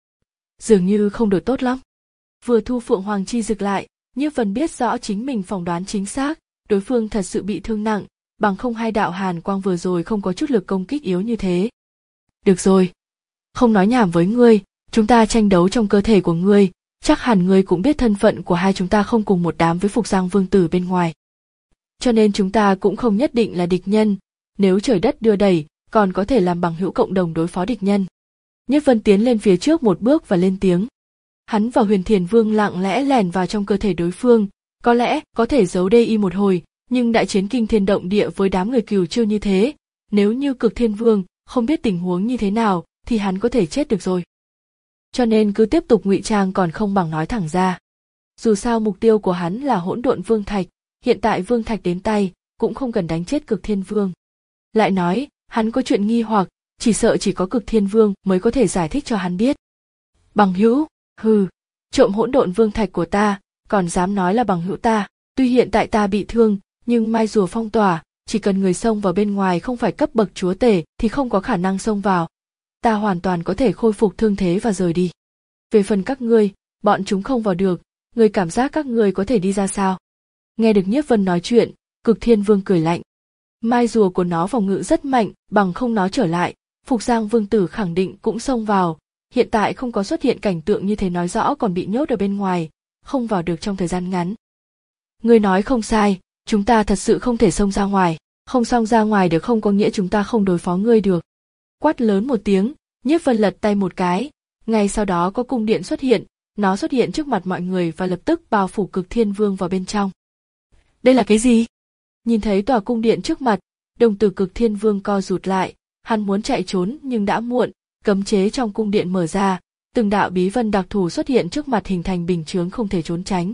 Dường như không được tốt lắm. Vừa thu Phượng Hoàng chi dược lại, Nhiếp Vân biết rõ chính mình phỏng đoán chính xác, đối phương thật sự bị thương nặng, bằng không hai đạo hàn quang vừa rồi không có chút lực công kích yếu như thế. Được rồi, không nói nhảm với ngươi, chúng ta tranh đấu trong cơ thể của ngươi, chắc hẳn ngươi cũng biết thân phận của hai chúng ta không cùng một đám với Phục Giang Vương tử bên ngoài. Cho nên chúng ta cũng không nhất định là địch nhân, nếu trời đất đưa đẩy, còn có thể làm bằng hữu cộng đồng đối phó địch nhân. Nhiếp Vân tiến lên phía trước một bước và lên tiếng. Hắn và Huyền Thiền Vương lặng lẽ lẻn vào trong cơ thể đối phương, có lẽ có thể giấu đê y một hồi, nhưng đại chiến kinh thiên động địa với đám người Cửu Chiêu như thế, nếu như Cực Thiên Vương không biết tình huống như thế nào thì hắn có thể chết được rồi. Cho nên cứ tiếp tục ngụy trang còn không bằng nói thẳng ra. Dù sao mục tiêu của hắn là hỗn độn vương thạch, hiện tại vương thạch đến tay, cũng không cần đánh chết Cực Thiên Vương. Lại nói, hắn có chuyện nghi hoặc, chỉ sợ chỉ có Cực Thiên Vương mới có thể giải thích cho hắn biết. Bằng hữu, hừ, trộm hỗn độn vương thạch của ta, còn dám nói là bằng hữu ta, tuy hiện tại ta bị thương, nhưng mai rùa phong tỏa, chỉ cần người xông vào bên ngoài không phải cấp bậc chúa tể thì không có khả năng xông vào. Ta hoàn toàn có thể khôi phục thương thế và rời đi. Về phần các ngươi, bọn chúng không vào được, ngươi cảm giác các ngươi có thể đi ra sao? Nghe được Nhiếp Vân nói chuyện, Cực Thiên Vương cười lạnh. Mai rùa của nó phòng ngự rất mạnh, bằng không nó trở lại, Phục Giang Vương tử khẳng định cũng xông vào, hiện tại không có xuất hiện cảnh tượng như thế nói rõ còn bị nhốt ở bên ngoài, không vào được trong thời gian ngắn. Ngươi nói không sai, chúng ta thật sự không thể xông ra ngoài, không xông ra ngoài được không có nghĩa chúng ta không đối phó ngươi được. Quát lớn một tiếng, Nhiếp Vân lật tay một cái, ngay sau đó có cung điện xuất hiện, nó xuất hiện trước mặt mọi người và lập tức bao phủ Cực Thiên Vương vào bên trong. Đây là cái gì? Nhìn thấy tòa cung điện trước mặt, đồng tử Cực Thiên Vương co rụt lại, hắn muốn chạy trốn nhưng đã muộn, cấm chế trong cung điện mở ra, từng đạo bí vân đặc thù xuất hiện trước mặt hình thành bình chướng không thể trốn tránh.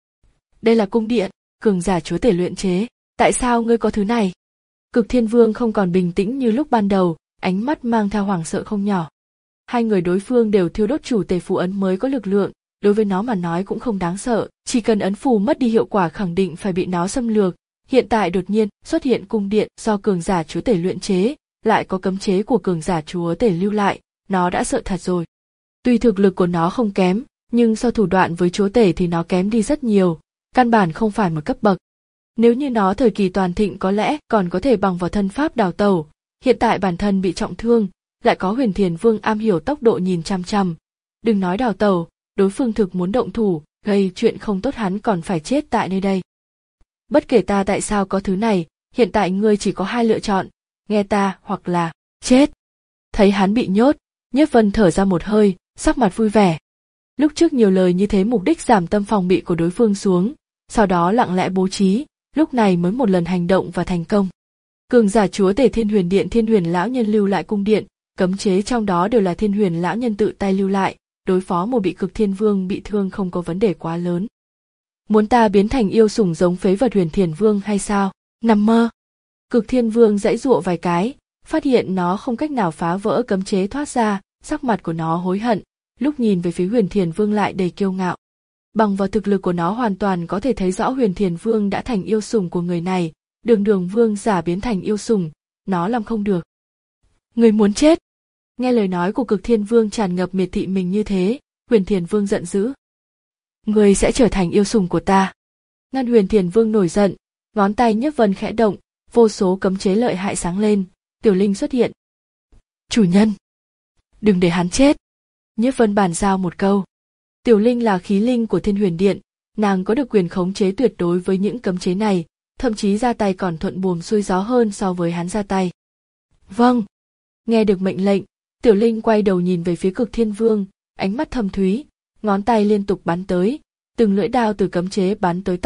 Đây là cung điện, cường giả chúa tể luyện chế, tại sao ngươi có thứ này? Cực Thiên Vương không còn bình tĩnh như lúc ban đầu, ánh mắt mang theo hoảng sợ không nhỏ. Hai người đối phương đều thiêu đốt chủ tể phù ấn mới có lực lượng, đối với nó mà nói cũng không đáng sợ, chỉ cần ấn phù mất đi hiệu quả khẳng định phải bị nó xâm lược. Hiện tại đột nhiên xuất hiện cung điện do cường giả chúa tể luyện chế, lại có cấm chế của cường giả chúa tể lưu lại, nó đã sợ thật rồi. Tuy thực lực của nó không kém, nhưng so thủ đoạn với chúa tể thì nó kém đi rất nhiều, căn bản không phải một cấp bậc. Nếu như nó thời kỳ toàn thịnh có lẽ còn có thể bằng vào thân pháp đào tẩu, hiện tại bản thân bị trọng thương, lại có Huyền Thiền Vương am hiểu tốc độ nhìn chằm chằm. Đừng nói đào tẩu, đối phương thực muốn động thủ, gây chuyện không tốt hắn còn phải chết tại nơi đây. Bất kể ta tại sao có thứ này, hiện tại ngươi chỉ có hai lựa chọn, nghe ta hoặc là chết. Thấy hắn bị nhốt, Nhiếp Vân thở ra một hơi, sắc mặt vui vẻ. Lúc trước nhiều lời như thế mục đích giảm tâm phòng bị của đối phương xuống, sau đó lặng lẽ bố trí, lúc này mới một lần hành động và thành công. Cường giả chúa tể Thiên Huyền Điện Thiên Huyền lão nhân lưu lại cung điện, cấm chế trong đó đều là Thiên Huyền lão nhân tự tay lưu lại, đối phó một bị Cực Thiên Vương bị thương không có vấn đề quá lớn. Muốn ta biến thành yêu sủng giống phế vật Huyền Thiền Vương hay sao? Nằm mơ. Cực Thiên Vương giãy giụa vài cái, phát hiện nó không cách nào phá vỡ cấm chế thoát ra, sắc mặt của nó hối hận, lúc nhìn về phía Huyền Thiền Vương lại đầy kiêu ngạo. Bằng vào thực lực của nó hoàn toàn có thể thấy rõ Huyền Thiền Vương đã thành yêu sủng của người này, đường đường vương giả biến thành yêu sủng, nó làm không được. Người muốn chết. Nghe lời nói của Cực Thiên Vương tràn ngập miệt thị mình như thế, Huyền Thiền Vương giận dữ. Người sẽ trở thành yêu sủng của ta. Ngăn Huyền Thiền Vương nổi giận, ngón tay Nhiếp Vân khẽ động, vô số cấm chế lợi hại sáng lên, Tiểu Linh xuất hiện. Chủ nhân, đừng để hắn chết. Nhiếp Vân bàn giao một câu. Tiểu Linh là khí linh của Thiên Huyền Điện, nàng có được quyền khống chế tuyệt đối với những cấm chế này, thậm chí ra tay còn thuận buồm xuôi gió hơn so với hắn ra tay. Vâng. Nghe được mệnh lệnh, Tiểu Linh quay đầu nhìn về phía Cực Thiên Vương, ánh mắt thâm thúy, ngón tay liên tục bắn tới, từng lưỡi đao từ cấm chế bắn tới tắp,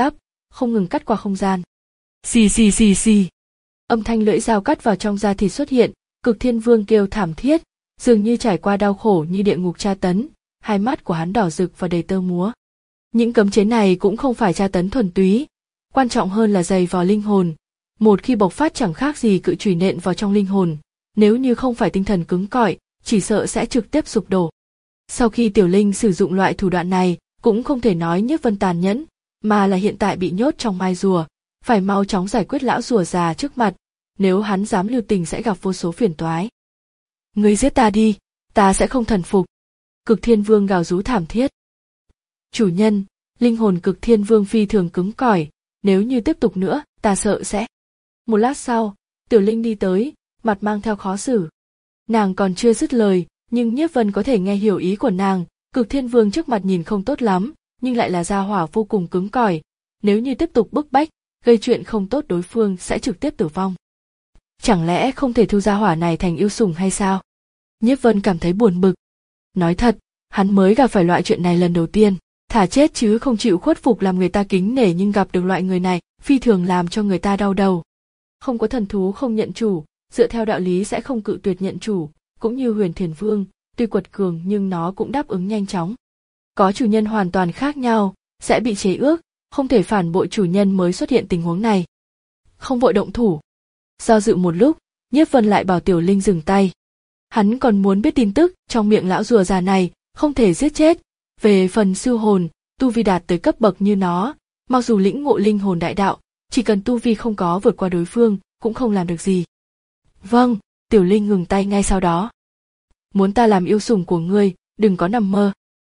không ngừng cắt qua không gian. Xì xì xì xì. Âm thanh lưỡi dao cắt vào trong da thịt xuất hiện, Cực Thiên Vương kêu thảm thiết, dường như trải qua đau khổ như địa ngục tra tấn, hai mắt của hắn đỏ rực và đầy tơ múa. Những cấm chế này cũng không phải tra tấn thuần túy, quan trọng hơn là dày vò linh hồn. Một khi bộc phát chẳng khác gì cự chùy nện vào trong linh hồn, nếu như không phải tinh thần cứng cỏi, chỉ sợ sẽ trực tiếp sụp đổ. Sau khi Tiểu Linh sử dụng loại thủ đoạn này, cũng không thể nói Nhiếp Vân tàn nhẫn, mà là hiện tại bị nhốt trong mai rùa, phải mau chóng giải quyết lão rùa già trước mặt, nếu hắn dám lưu tình sẽ gặp vô số phiền toái. Ngươi giết ta đi, ta sẽ không thần phục. Cực Thiên Vương gào rú thảm thiết. Chủ nhân, linh hồn Cực Thiên Vương phi thường cứng cỏi, nếu như tiếp tục nữa, ta sợ sẽ. Một lát sau, Tiểu Linh đi tới, mặt mang theo khó xử. Nàng còn chưa dứt lời, nhưng Nhiếp Vân có thể nghe hiểu ý của nàng. Cực Thiên Vương trước mặt nhìn không tốt lắm, nhưng lại là gia hỏa vô cùng cứng cỏi. Nếu như tiếp tục bức bách, gây chuyện không tốt, đối phương sẽ trực tiếp tử vong. Chẳng lẽ không thể thu gia hỏa này thành yêu sủng hay sao? Nhiếp Vân cảm thấy buồn bực. Nói thật, hắn mới gặp phải loại chuyện này lần đầu tiên, thà chết chứ không chịu khuất phục làm người ta kính nể, nhưng gặp được loại người này, phi thường làm cho người ta đau đầu. Không có thần thú không nhận chủ, dựa theo đạo lý sẽ không cự tuyệt nhận chủ, cũng như Huyền Thiền Vương, tuy quật cường nhưng nó cũng đáp ứng nhanh chóng. Có chủ nhân hoàn toàn khác nhau, sẽ bị chế ước, không thể phản bội chủ nhân mới xuất hiện tình huống này. Không vội động thủ. Do dự một lúc, Nhiếp Vân lại bảo Tiểu Linh dừng tay. Hắn còn muốn biết tin tức trong miệng lão rùa già này, không thể giết chết. Về phần sư hồn, tu vi đạt tới cấp bậc như nó, mặc dù lĩnh ngộ linh hồn đại đạo, chỉ cần tu vi không có vượt qua đối phương, cũng không làm được gì. Vâng, Tiểu Linh ngừng tay ngay sau đó. Muốn ta làm yêu sủng của ngươi, đừng có nằm mơ.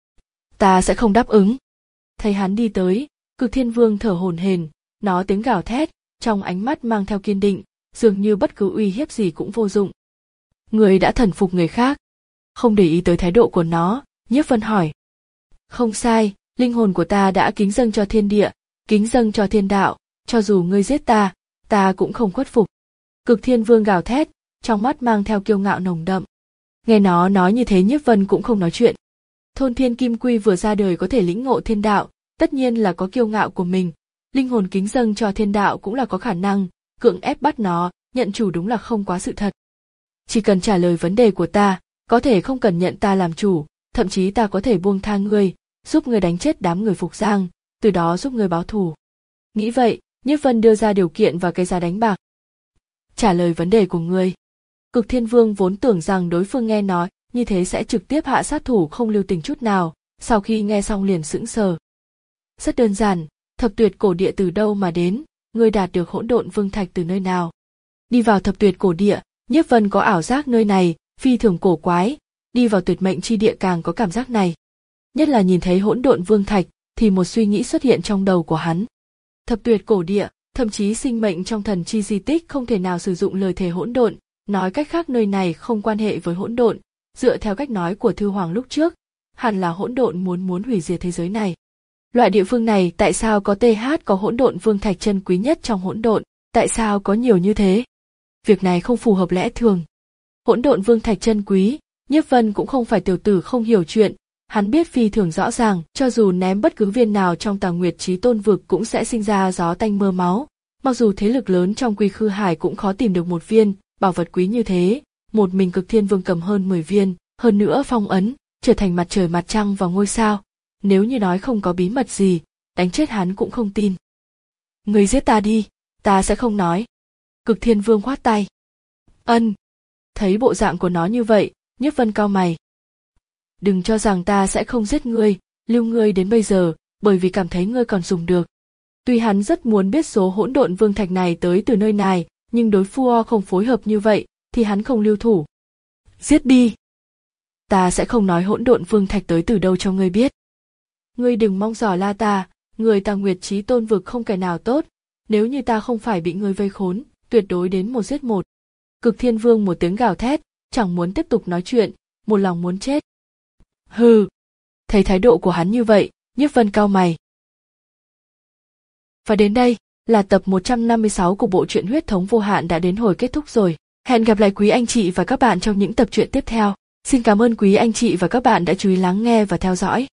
Ta sẽ không đáp ứng. Thấy hắn đi tới, Cực Thiên Vương thở hổn hển, nó tiếng gào thét, trong ánh mắt mang theo kiên định, dường như bất cứ uy hiếp gì cũng vô dụng. Ngươi đã thần phục người khác. Không để ý tới thái độ của nó, Nhiếp Vân hỏi. Không sai, linh hồn của ta đã kính dâng cho thiên địa, kính dâng cho thiên đạo, cho dù ngươi giết ta, ta cũng không khuất phục. Cực Thiên Vương gào thét, trong mắt mang theo kiêu ngạo nồng đậm. Nghe nó nói như thế, Nhiếp Vân cũng không nói chuyện. Thôn Thiên Kim Quy vừa ra đời có thể lĩnh ngộ thiên đạo, tất nhiên là có kiêu ngạo của mình. Linh hồn kính dâng cho thiên đạo cũng là có khả năng, cưỡng ép bắt nó nhận chủ đúng là không quá sự thật. Chỉ cần trả lời vấn đề của ta, có thể không cần nhận ta làm chủ, thậm chí ta có thể buông tha ngươi, giúp ngươi đánh chết đám người Phục Giang, từ đó giúp ngươi báo thù. Nghĩ vậy, Nhiếp Vân đưa ra điều kiện và cái giá đánh bạc. Trả lời vấn đề của ngươi. Cực Thiên Vương vốn tưởng rằng đối phương nghe nói như thế sẽ trực tiếp hạ sát thủ không lưu tình chút nào, sau khi nghe xong liền sững sờ. Rất đơn giản, thập tuyệt cổ địa từ đâu mà đến, ngươi đạt được hỗn độn vương thạch từ nơi nào? Đi vào thập tuyệt cổ địa, Nhiếp Vân có ảo giác nơi này phi thường cổ quái, đi vào tuyệt mệnh chi địa càng có cảm giác này. Nhất là nhìn thấy hỗn độn vương thạch, thì một suy nghĩ xuất hiện trong đầu của hắn. Thập tuyệt cổ địa, thậm chí sinh mệnh trong thần chi di tích không thể nào sử dụng lời thề hỗn độn, nói cách khác nơi này không quan hệ với hỗn độn. Dựa theo cách nói của Thư Hoàng lúc trước, hẳn là hỗn độn muốn muốn hủy diệt thế giới này. Loại địa phương này tại sao có th có hỗn độn vương thạch chân quý nhất trong hỗn độn, tại sao có nhiều như thế? Việc này không phù hợp lẽ thường. Hỗn độn vương thạch chân quý, Nhiếp Vân cũng không phải tiểu tử không hiểu chuyện, hắn biết phi thường rõ ràng, cho dù ném bất cứ viên nào trong Tà Nguyệt Chí Tôn vực cũng sẽ sinh ra gió tanh mưa máu. Mặc dù thế lực lớn trong Quy Khư Hải cũng khó tìm được một viên bảo vật quý như thế, một mình Cực Thiên Vương cầm hơn mười viên, hơn nữa phong ấn, trở thành mặt trời mặt trăng và ngôi sao. Nếu như nói không có bí mật gì, đánh chết hắn cũng không tin. Ngươi giết ta đi, ta sẽ không nói. Cực Thiên Vương khoát tay. Ân. Thấy bộ dạng của nó như vậy, Nhiếp Vân cau mày. Đừng cho rằng ta sẽ không giết ngươi, lưu ngươi đến bây giờ, bởi vì cảm thấy ngươi còn dùng được. Tuy hắn rất muốn biết số hỗn độn vương thạch này tới từ nơi này, nhưng đối phương không phối hợp như vậy, thì hắn không lưu thủ. Giết đi. Ta sẽ không nói hỗn độn vương thạch tới từ đâu cho ngươi biết. Ngươi đừng mong dò la ta, người Tà Nguyệt Chí Tôn vực không kẻ nào tốt, nếu như ta không phải bị ngươi vây khốn, tuyệt đối đến một giết một. Cực Thiên Vương một tiếng gào thét, chẳng muốn tiếp tục nói chuyện, một lòng muốn chết. Hừ. Thấy thái độ của hắn như vậy, Nhiếp Vân cau mày. Và đến đây là tập một trăm năm mươi sáu của bộ truyện Huyết Thống Vô Hạn đã đến hồi kết thúc rồi. Hẹn gặp lại quý anh chị và các bạn trong những tập truyện tiếp theo. Xin cảm ơn quý anh chị và các bạn đã chú ý lắng nghe và theo dõi.